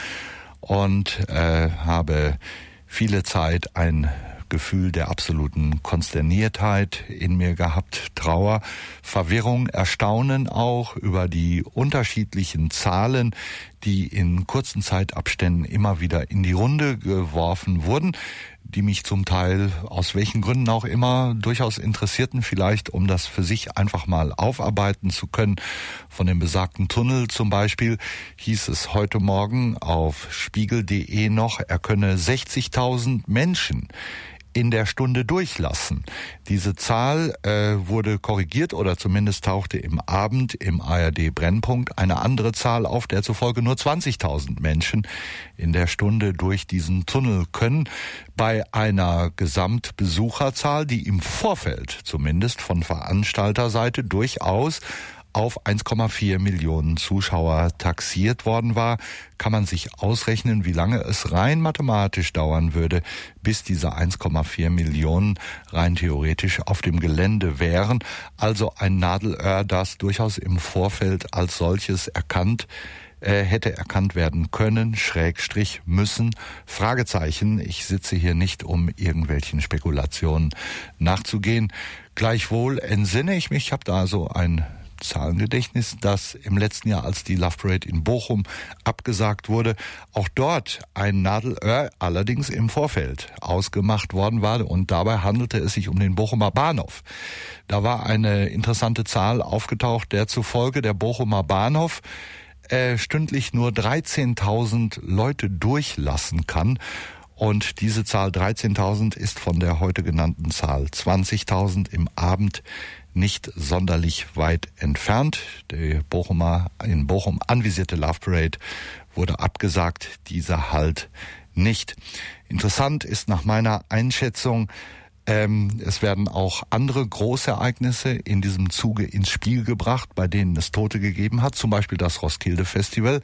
und äh, habe viele Zeit ein Gefühl der absoluten Konsterniertheit in mir gehabt, Trauer, Verwirrung, Erstaunen auch über die unterschiedlichen Zahlen, die in kurzen Zeitabständen immer wieder in die Runde geworfen wurden, die mich zum Teil aus welchen Gründen auch immer durchaus interessierten, vielleicht um das für sich einfach mal aufarbeiten zu können. Von dem besagten Tunnel zum Beispiel hieß es heute Morgen auf spiegel punkt de noch, er könne sechzigtausend Menschen in der Stunde durchlassen. Diese Zahl äh, wurde korrigiert oder zumindest tauchte im Abend im A R D Brennpunkt eine andere Zahl auf, der zufolge nur zwanzigtausend Menschen in der Stunde durch diesen Tunnel können. Bei einer Gesamtbesucherzahl, die im Vorfeld zumindest von Veranstalterseite durchaus auf eins Komma vier Millionen Zuschauer taxiert worden war, kann man sich ausrechnen, wie lange es rein mathematisch dauern würde, bis diese eins Komma vier Millionen rein theoretisch auf dem Gelände wären. Also ein Nadelöhr, das durchaus im Vorfeld als solches erkannt äh, hätte erkannt werden können, Schrägstrich müssen, Fragezeichen. Ich sitze hier nicht, um irgendwelchen Spekulationen nachzugehen. Gleichwohl entsinne ich mich, ich habe da so ein Zahlengedächtnis, dass im letzten Jahr, als die Love Parade in Bochum abgesagt wurde, auch dort ein Nadelöhr allerdings im Vorfeld ausgemacht worden war und dabei handelte es sich um den Bochumer Bahnhof. Da war eine interessante Zahl aufgetaucht, der zufolge der Bochumer Bahnhof äh, stündlich nur dreizehntausend Leute durchlassen kann. Und diese Zahl dreizehntausend ist von der heute genannten Zahl zwanzigtausend im Abend nicht sonderlich weit entfernt. Die Bochumer, in Bochum anvisierte Love Parade wurde abgesagt, dieser halt nicht. Interessant ist nach meiner Einschätzung, ähm, es werden auch andere Großereignisse in diesem Zuge ins Spiel gebracht, bei denen es Tote gegeben hat, zum Beispiel das Roskilde Festival,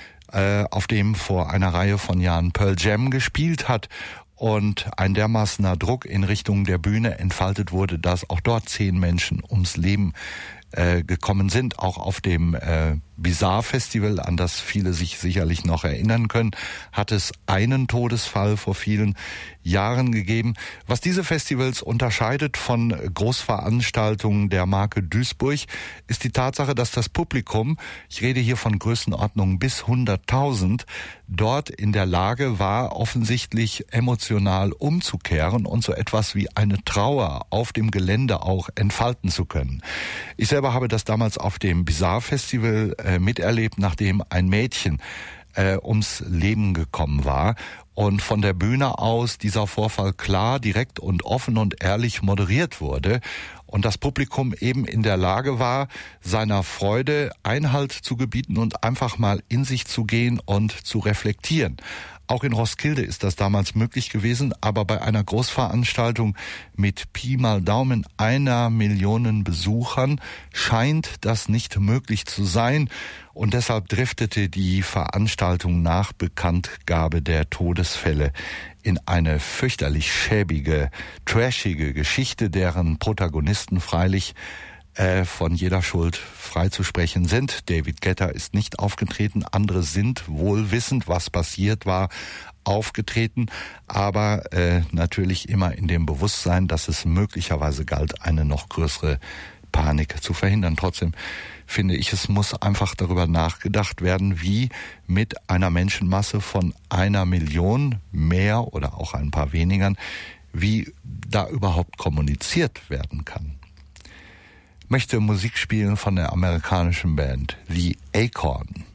äh, auf dem vor einer Reihe von Jahren Pearl Jam gespielt hat und ein dermaßener Druck in Richtung der Bühne entfaltet wurde, dass auch dort zehn Menschen ums Leben äh, gekommen sind. Auch auf dem äh, Bizarre Festival, an das viele sich sicherlich noch erinnern können, hat es einen Todesfall vor vielen Jahren gegeben. Was diese Festivals unterscheidet von Großveranstaltungen der Marke Duisburg, ist die Tatsache, dass das Publikum, ich rede hier von Größenordnungen bis hunderttausend, dort in der Lage war, offensichtlich emotional umzukehren und so etwas wie eine Trauer auf dem Gelände auch entfalten zu können. Ich selber habe das damals auf dem Bizarre Festival äh, miterlebt, nachdem ein Mädchen äh, ums Leben gekommen war und von der Bühne aus dieser Vorfall klar, direkt und offen und ehrlich moderiert wurde und das Publikum eben in der Lage war, seiner Freude Einhalt zu gebieten und einfach mal in sich zu gehen und zu reflektieren. Auch in Roskilde ist das damals möglich gewesen, aber bei einer Großveranstaltung mit Pi mal Daumen einer Million Besuchern scheint das nicht möglich zu sein. Und deshalb driftete die Veranstaltung nach Bekanntgabe der Todesfälle in eine fürchterlich schäbige, trashige Geschichte, deren Protagonisten freilich äh, von jeder Schuld freizusprechen sind. David Guetta ist nicht aufgetreten, andere sind wohlwissend, was passiert war, aufgetreten, aber äh, natürlich immer in dem Bewusstsein, dass es möglicherweise galt, eine noch größere Panik zu verhindern. Trotzdem finde ich, es muss einfach darüber nachgedacht werden, wie mit einer Menschenmasse von einer Million mehr oder auch ein paar wenigern, wie da überhaupt kommuniziert werden kann. Ich möchte Musik spielen von der amerikanischen Band The Acorn.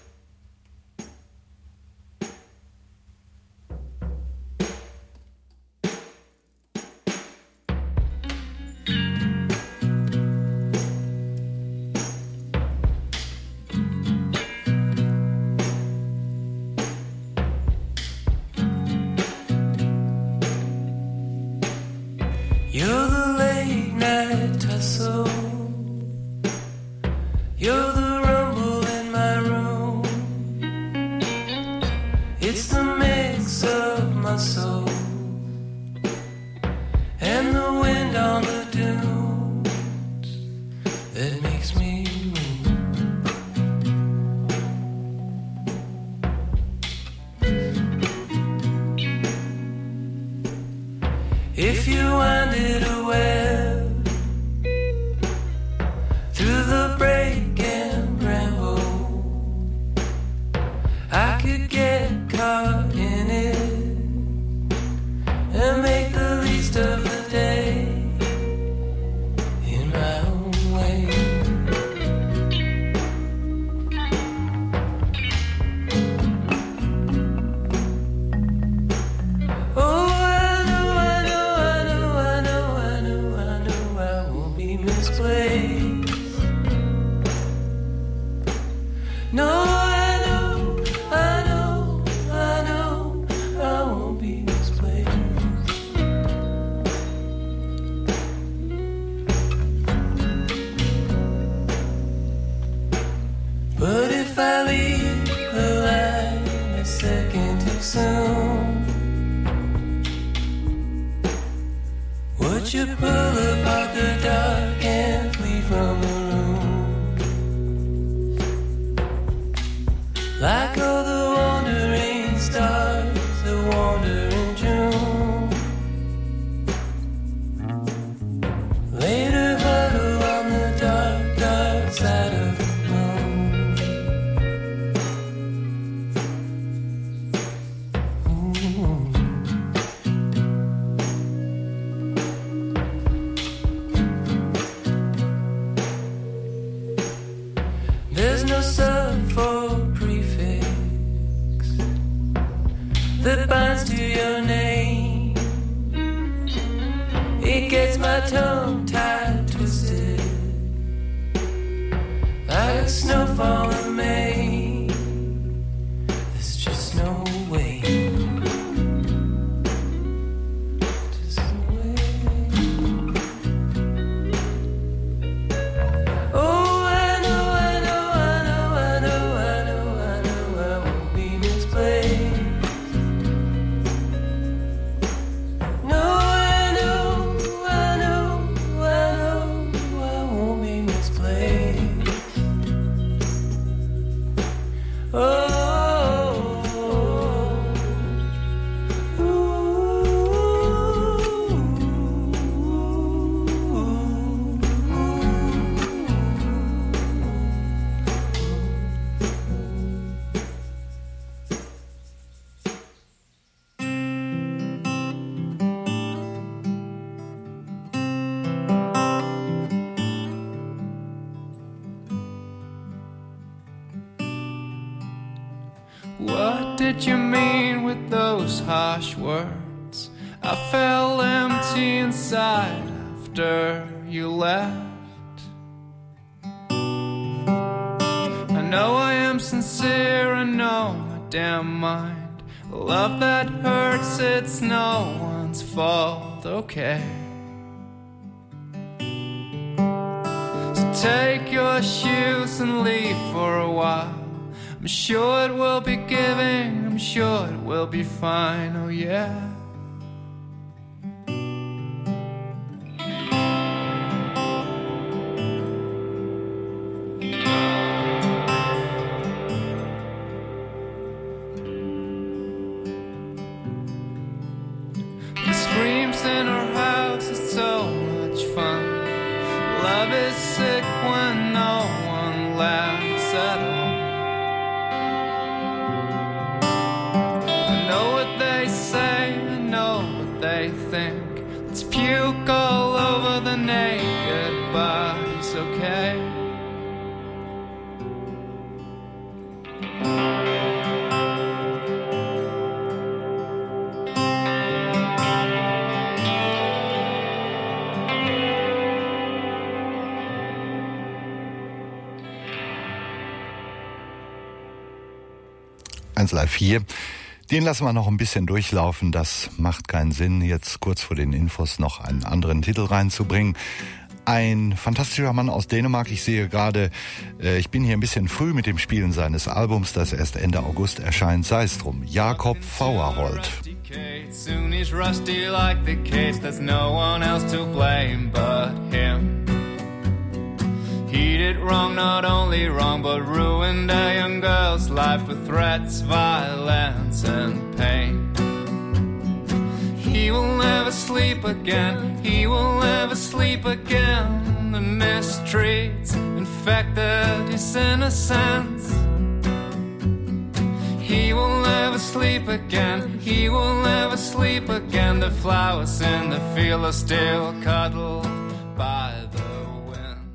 You're the late night tussle. You're the rumble in my room. It's the mix of my soul and the wind on the dunes that makes me if you winded a web through the break and bramble, I could get caught in it and make the least of the day in my own way. Oh, no, I know, I know, I know, I won't be misplaced. But if I leave the line a second too soon, would you pull apart the dark and flee from the room? Like all the wandering stars that wander in June, later huddle on the dark, dark side of the moon. Ooh. There's no sub for prefix that binds to your name. It gets my tongue tied, twisted like snowfall in May. There's just no way. Just no way. Oh, I know, I know, I know, I know, I know, I know, I won't be misplaced. No, I know, I know, I know, I won't be misplaced. Oh. What did you mean with those harsh words? I felt empty inside after you left. I know I am sincere, I know my damn mind. A love that hurts, it's no one's fault, okay. So take your shoes and leave for a while. I'm sure it will be giving, I'm sure it will be fine, oh yeah. The screams in our house is so much fun. Love is sick when no one laughs at all. I know what they say, eins Live vier. Den lassen wir noch ein bisschen durchlaufen. Das macht keinen Sinn, jetzt kurz vor den Infos noch einen anderen Titel reinzubringen. Ein fantastischer Mann aus Dänemark. Ich sehe gerade, äh, ich bin hier ein bisschen früh mit dem Spielen seines Albums, das erst Ende August erscheint. Sei es drum. Jakob Fauerholt. Soon he's rusty like the case. There's no one else to blame but him. He did wrong, not only wrong, but ruined a young girl's life with threats, violence, and pain. He will never sleep again, he will never sleep again. The mistreats infected his innocence. He will never sleep again, he will never sleep again. The flowers in the field are still cuddled by the wind.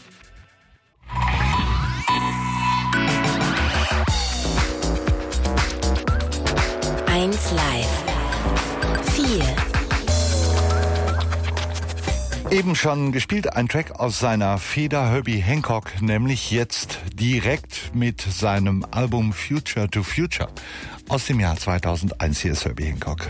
eins Live vier. Eben schon gespielt, ein Track aus seiner Feder, Herbie Hancock, nämlich jetzt direkt mit seinem Album Future to Future aus dem Jahr zweitausendeins. Hier ist Herbie Hancock.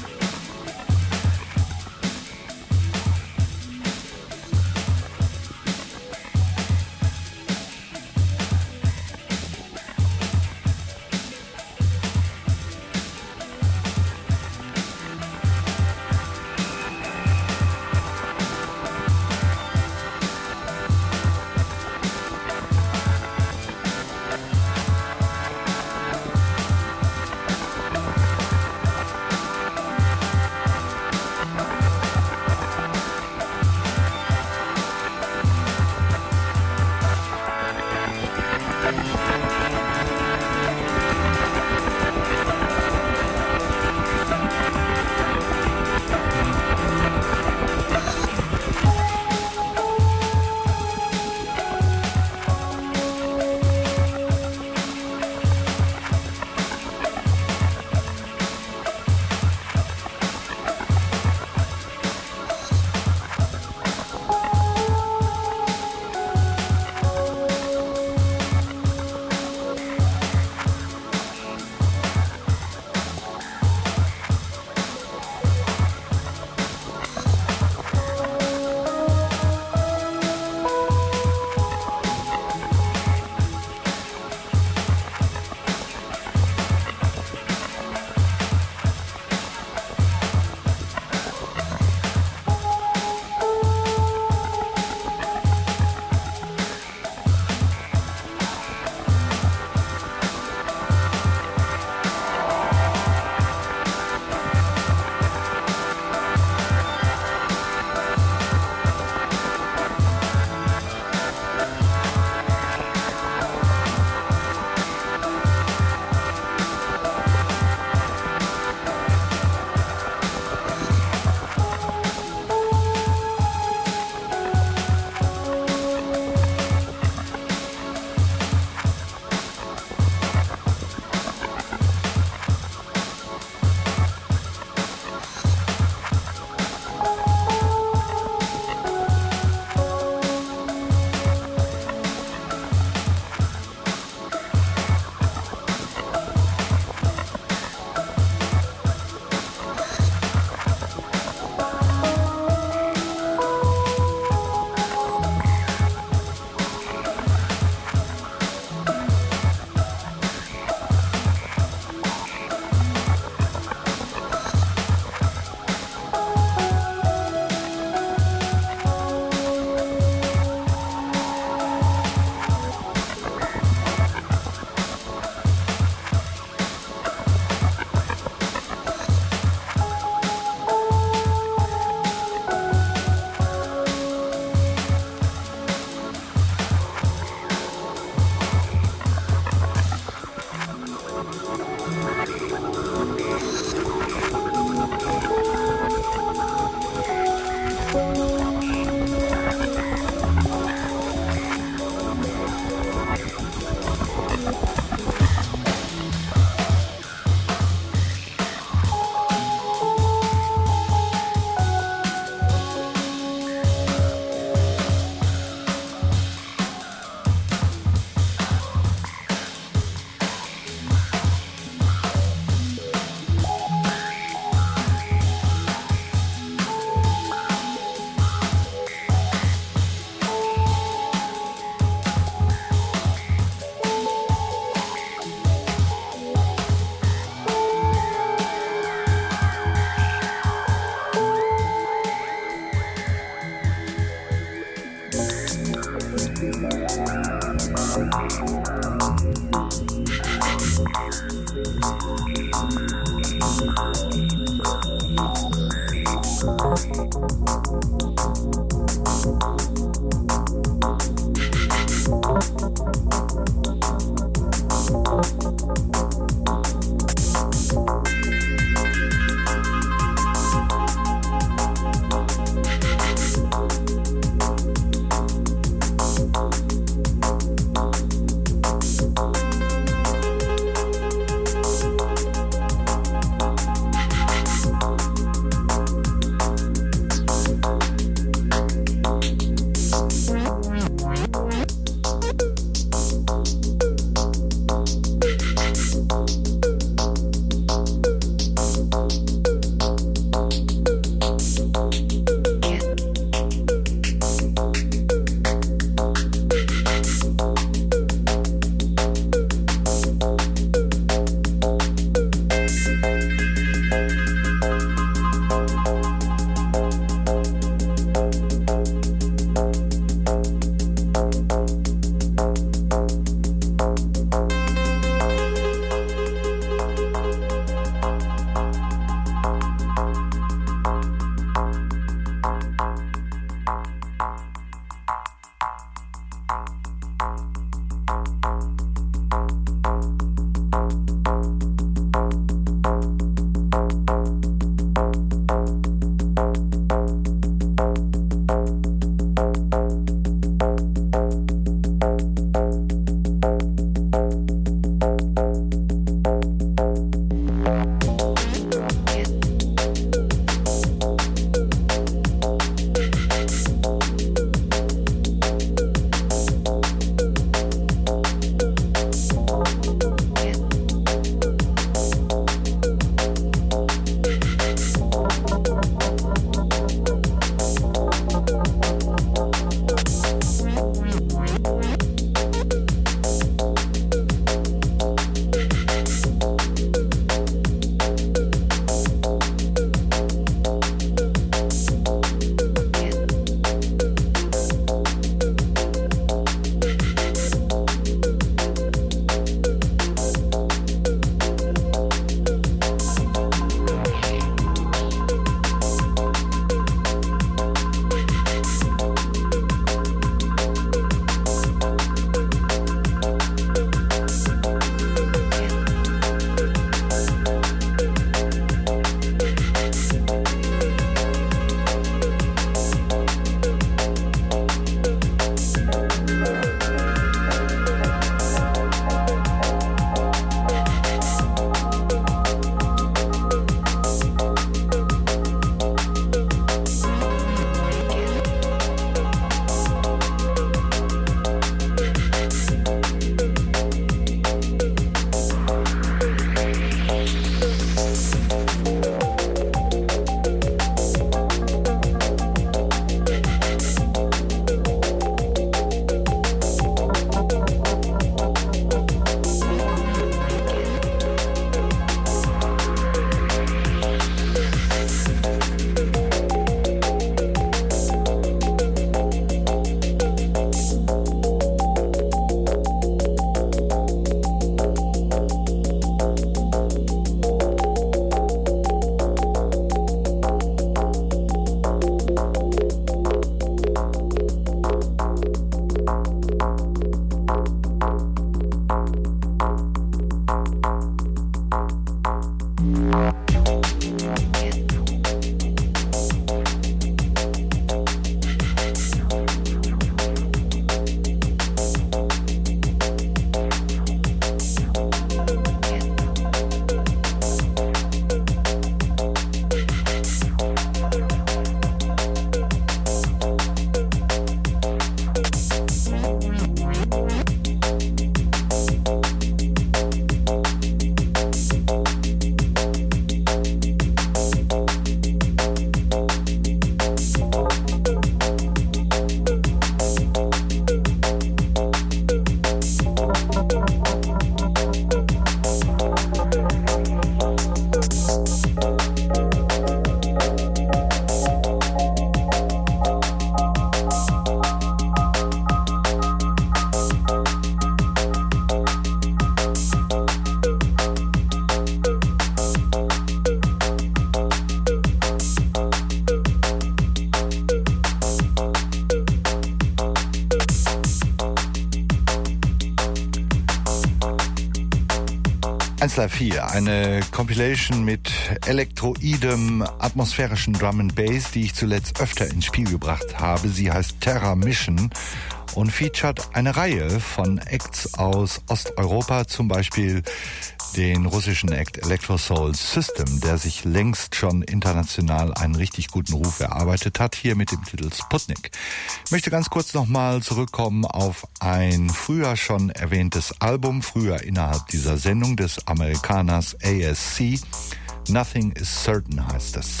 eins Live vier, eine Compilation mit elektroidem, atmosphärischen Drum and Bass, die ich zuletzt öfter ins Spiel gebracht habe. Sie heißt Terra Mission und featuret eine Reihe von Acts aus Osteuropa, zum Beispiel den russischen Act Electro Soul System, der sich längst schon international einen richtig guten Ruf erarbeitet hat, hier mit dem Titel Sputnik. Ich möchte ganz kurz nochmal zurückkommen auf ein früher schon erwähntes Album, früher innerhalb dieser Sendung des Amerikaners A S C. Nothing is Certain heißt es.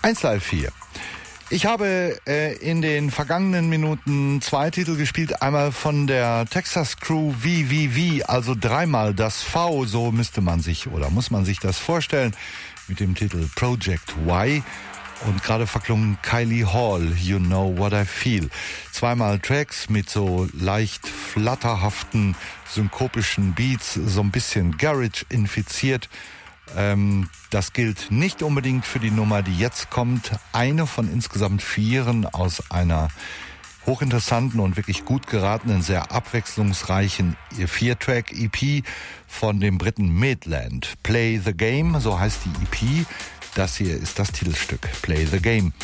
eins Live vier. Ich habe äh, in den vergangenen Minuten zwei Titel gespielt. Einmal von der Texas Crew V V V, also dreimal das V, so müsste man sich oder muss man sich das vorstellen, mit dem Titel Project Y. Und gerade verklungen Kylie Hall, You Know What I Feel. Zweimal Tracks mit so leicht flatterhaften, synkopischen Beats, so ein bisschen Garage infiziert. Ähm, das gilt nicht unbedingt für die Nummer, die jetzt kommt. Eine von insgesamt vieren aus einer hochinteressanten und wirklich gut geratenen, sehr abwechslungsreichen Vier-Track-E P von dem Briten Midland. Play the Game, so heißt die E P. Das hier ist das Titelstück, Play the Game.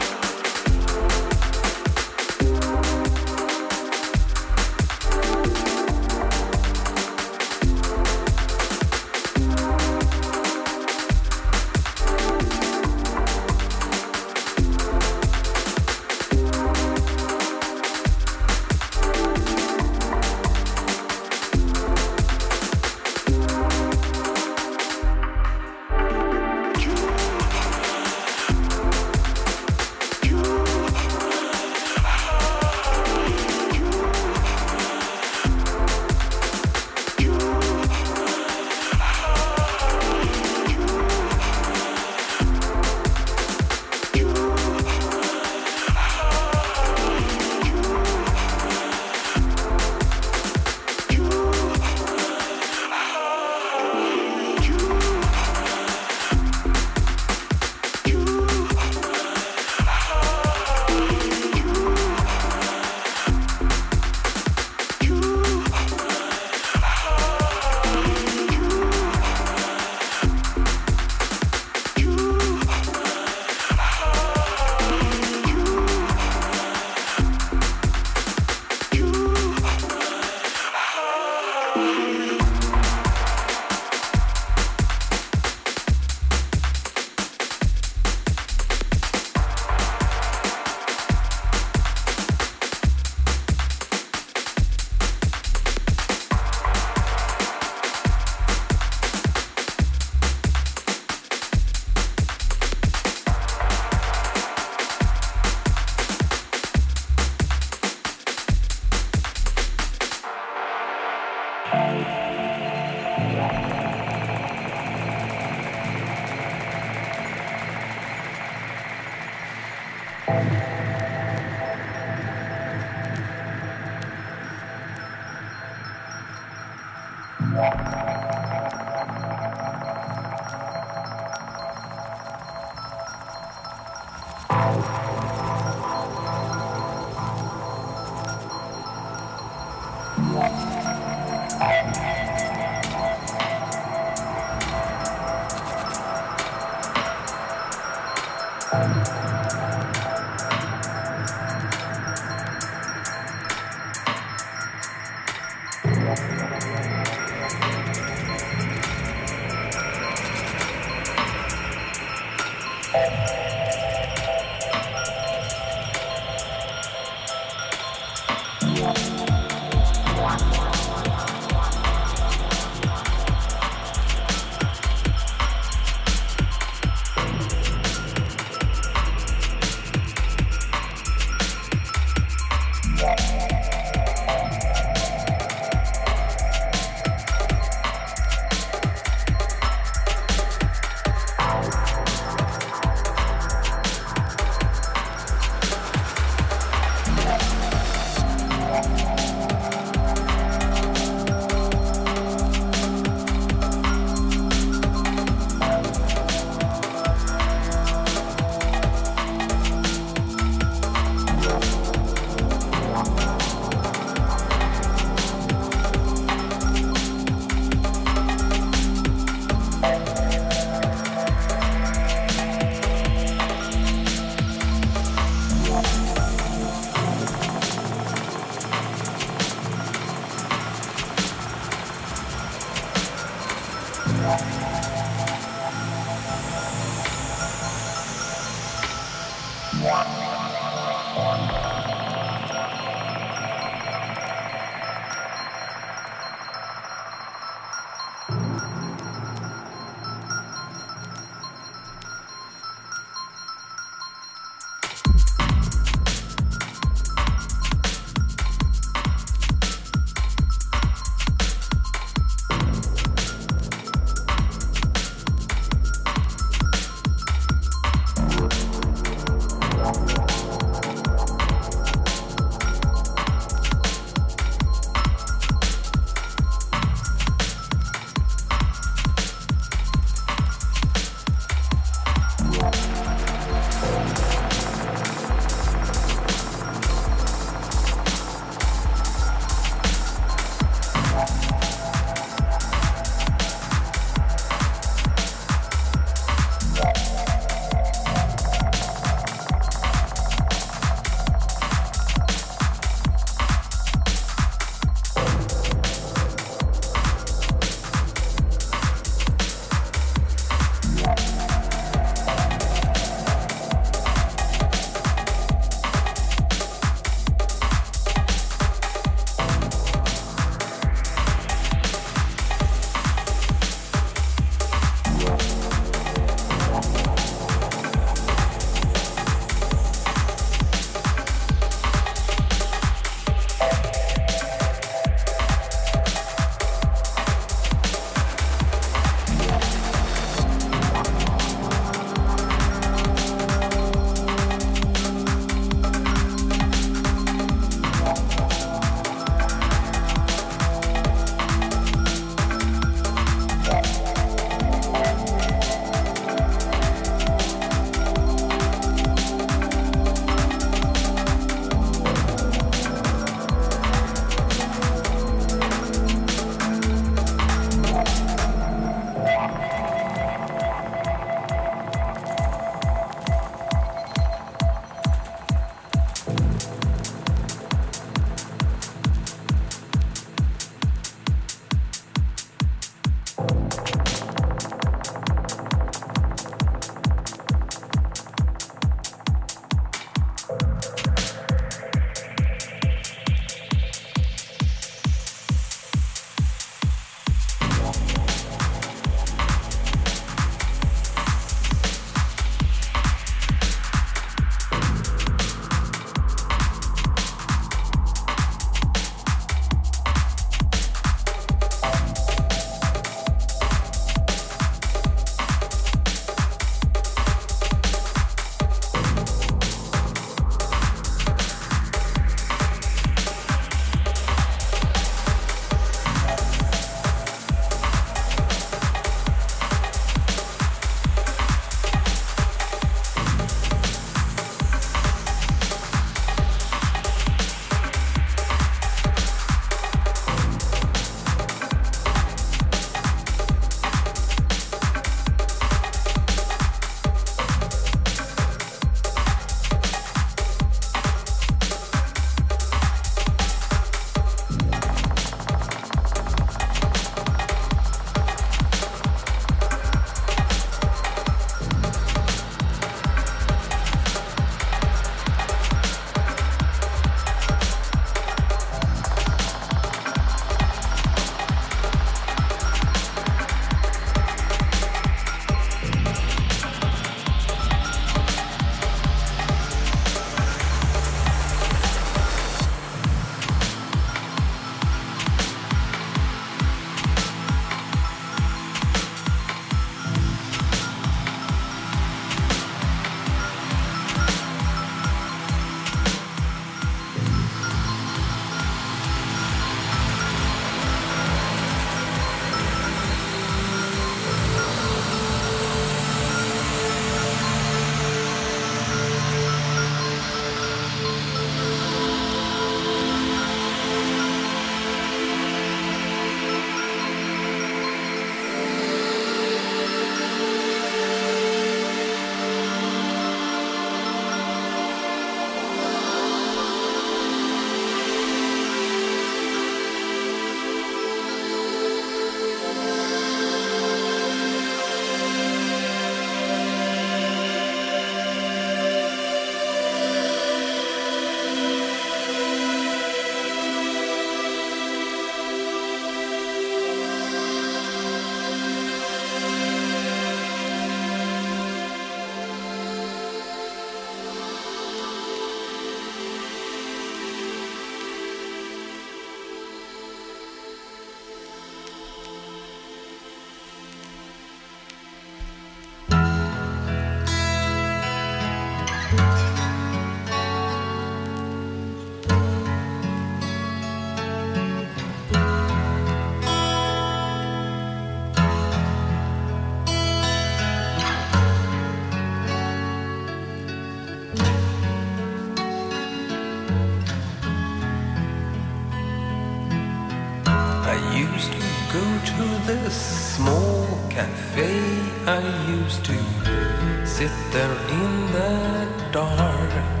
to this small cafe. I used to sit there in the dark.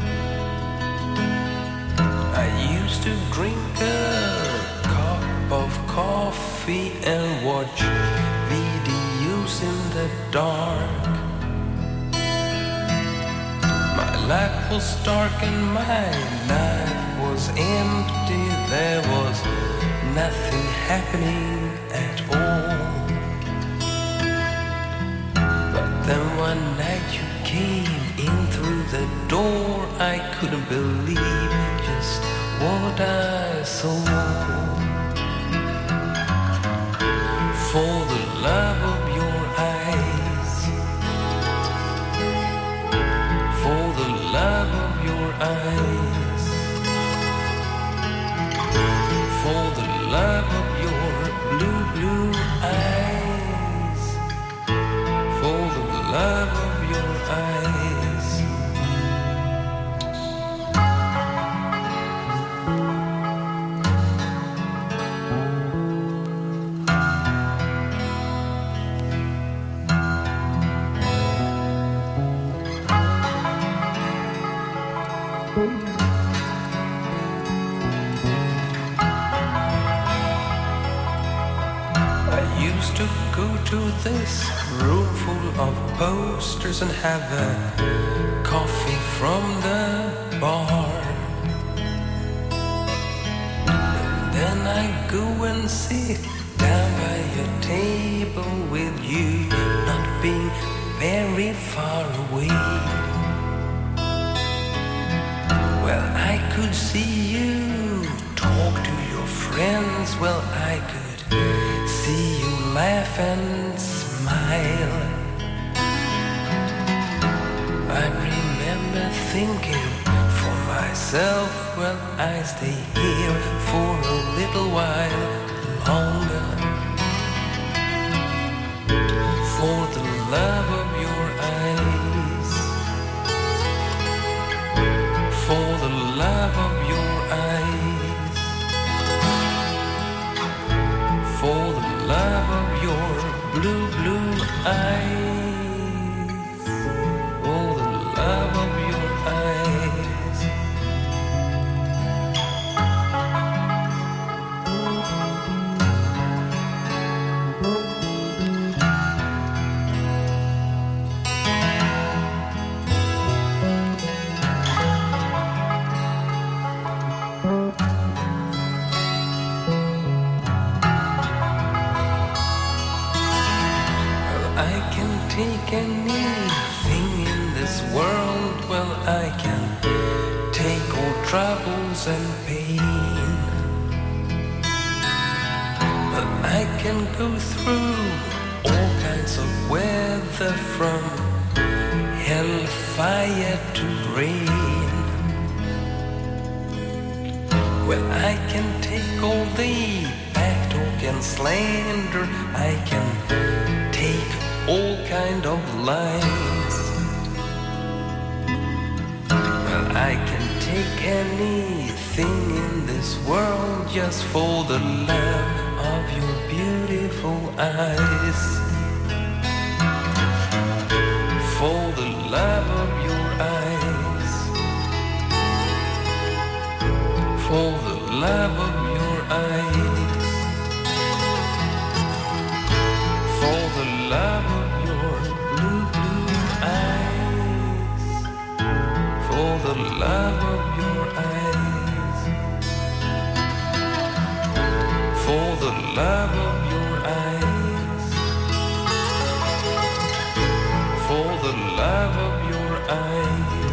I used to drink a cup of coffee and watch videos in the dark. My life was dark and my life was empty. There was nothing happening at all. But then one night you came in through the door. I couldn't believe just what I saw. For the love of your eyes, for the love of your eyes, for the love of your blue, blue eyes, for the love of your eyes. To go to this room full of posters and have a coffee from the bar. And then I go and sit down by a table with you, not being very far away. Well, I could see you talk to your friends. Well, I could see you laugh and smile. I remember thinking for myself, well, I stay here for a little while longer. For the love of your eyes, for the love of your eyes, for the love of your blue, blue eyes, for the love of your eyes. Take anything in this world, well, I can take all troubles and pain. But I can go through all kinds of weather, from hellfire to rain. Well, I can take all the backtalk and slander. I can take all kind of lies. Well, I can take anything in this world just for the love of your beautiful eyes. For the love of your eyes, for the love of your eyes, for the love of your blue, blue eyes, for the love of your eyes, for the love of your eyes, for the love of your eyes,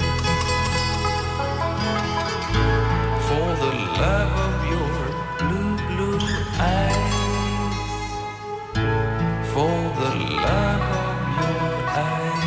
for the love of your blue, blue eyes, for the love of your eyes.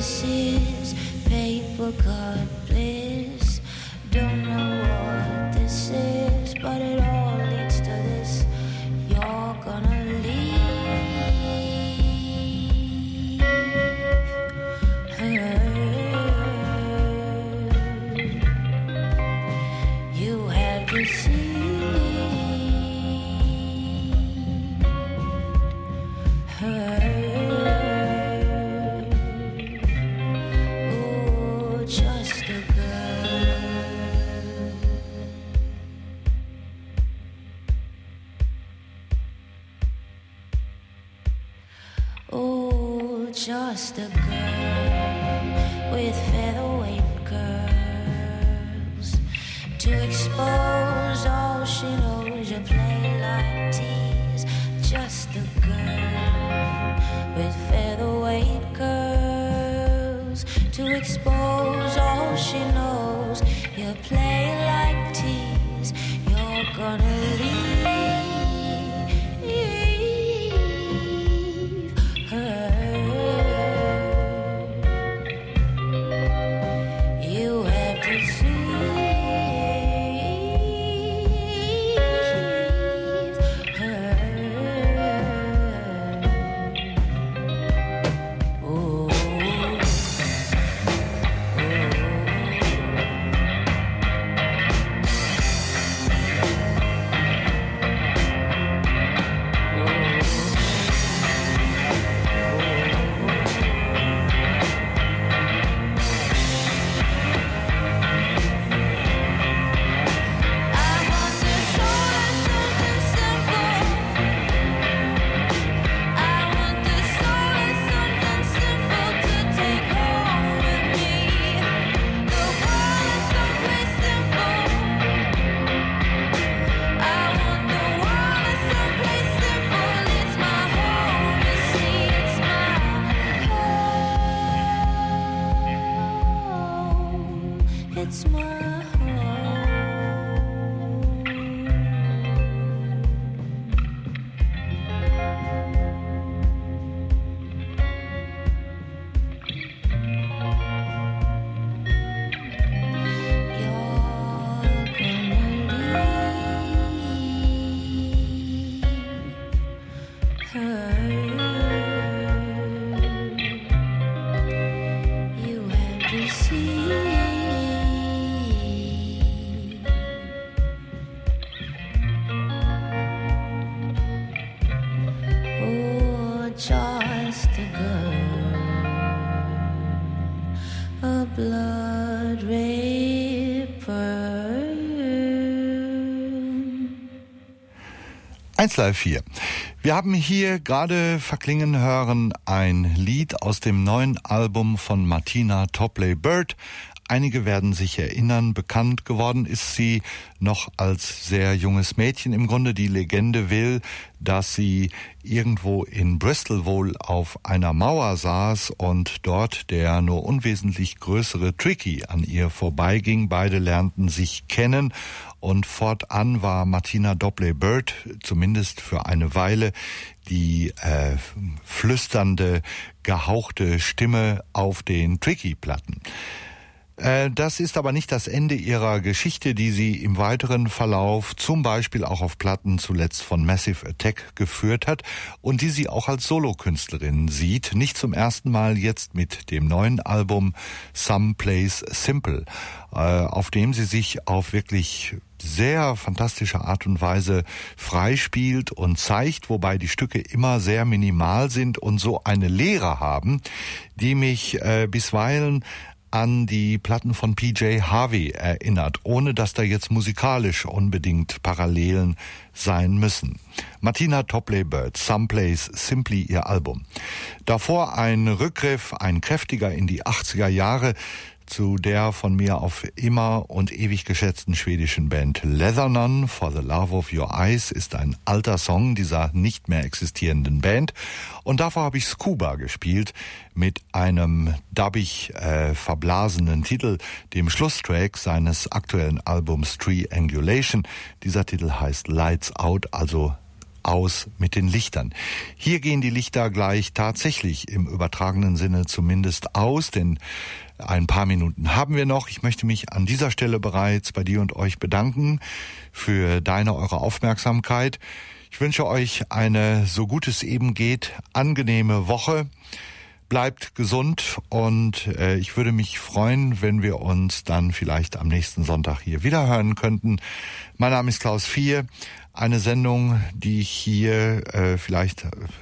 this is paper cut bliss. Don't know what this is, but it all leads to this. You're gonna leave her. You have to see her. Oh, just a girl. Oh, just a girl with featherweight curls to expose all she knows. You play like tease. Just a girl with featherweight curls to expose all she knows. You play like tease. You're gonna leave her. You have to seize her. Oh, it's my just a girl, a blood raper. eins Live vier. Wir haben hier gerade verklingen hören ein Lied aus dem neuen Album von Martina Topley-Bird. Einige werden sich erinnern, bekannt geworden ist sie noch als sehr junges Mädchen. Im Grunde die Legende will, dass sie irgendwo in Bristol wohl auf einer Mauer saß und dort der nur unwesentlich größere Tricky an ihr vorbeiging. Beide lernten sich kennen und fortan war Martina Topley-Bird zumindest für eine Weile die äh, flüsternde, gehauchte Stimme auf den Tricky-Platten. Das ist aber nicht das Ende ihrer Geschichte, die sie im weiteren Verlauf zum Beispiel auch auf Platten zuletzt von Massive Attack geführt hat und die sie auch als Solokünstlerin sieht. Nicht zum ersten Mal jetzt mit dem neuen Album Someplace Simple, auf dem sie sich auf wirklich sehr fantastische Art und Weise freispielt und zeigt, wobei die Stücke immer sehr minimal sind und so eine Leere haben, die mich äh, bisweilen an die Platten von P J Harvey erinnert, ohne dass da jetzt musikalisch unbedingt Parallelen sein müssen. Martina Topley-Bird, Someplace Simply ihr Album. Davor ein Rückgriff, ein kräftiger in die achtziger Jahre, zu der von mir auf immer und ewig geschätzten schwedischen Band Leathernon. For the Love of Your Eyes ist ein alter Song dieser nicht mehr existierenden Band. Und davor habe ich Scuba gespielt mit einem dubbig äh, verblasenen Titel, dem Schlusstrack seines aktuellen Albums Triangulation. Dieser Titel heißt Lights Out, also aus mit den Lichtern. Hier gehen die Lichter gleich tatsächlich im übertragenen Sinne zumindest aus, denn ein paar Minuten haben wir noch. Ich möchte mich an dieser Stelle bereits bei dir und euch bedanken für deine, eure Aufmerksamkeit. Ich wünsche euch eine, so gut es eben geht, angenehme Woche. Bleibt gesund und äh, ich würde mich freuen, wenn wir uns dann vielleicht am nächsten Sonntag hier wieder hören könnten. Mein Name ist Klaus Vier. Eine Sendung, die ich hier äh, vielleicht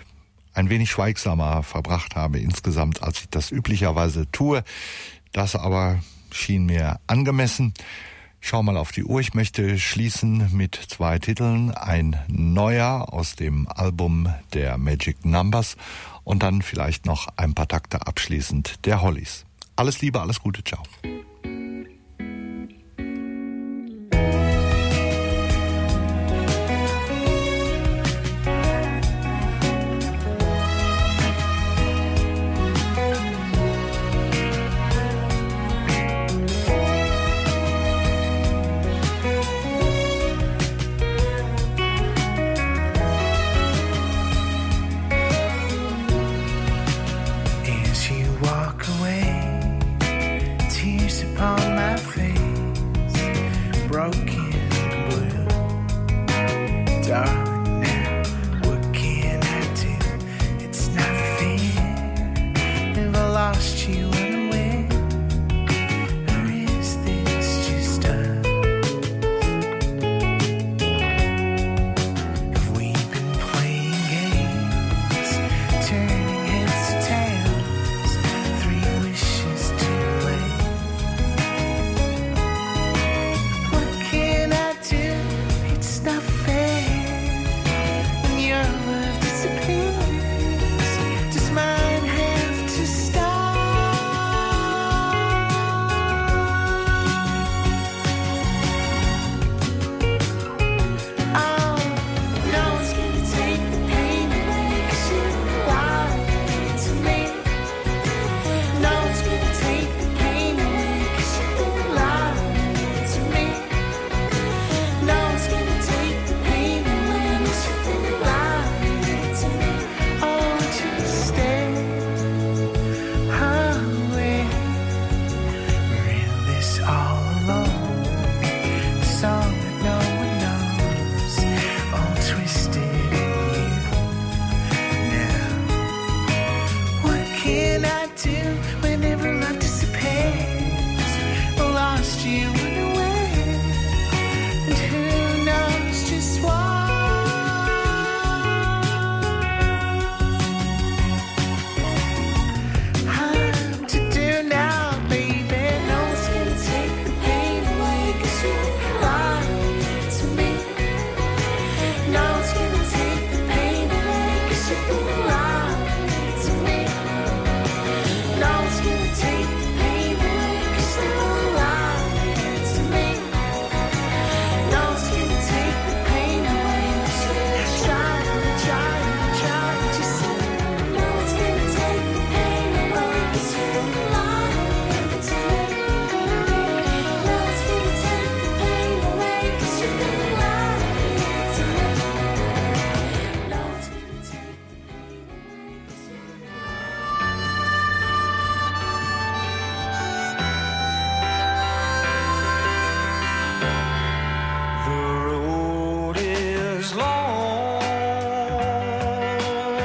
ein wenig schweigsamer verbracht habe insgesamt, als ich das üblicherweise tue. Das aber schien mir angemessen. Schau mal auf die Uhr. Ich möchte schließen mit zwei Titeln. Ein neuer aus dem Album der Magic Numbers und dann vielleicht noch ein paar Takte abschließend der Hollies. Alles Liebe, alles Gute, ciao.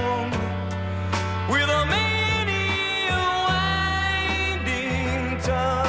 With a many winding tongue.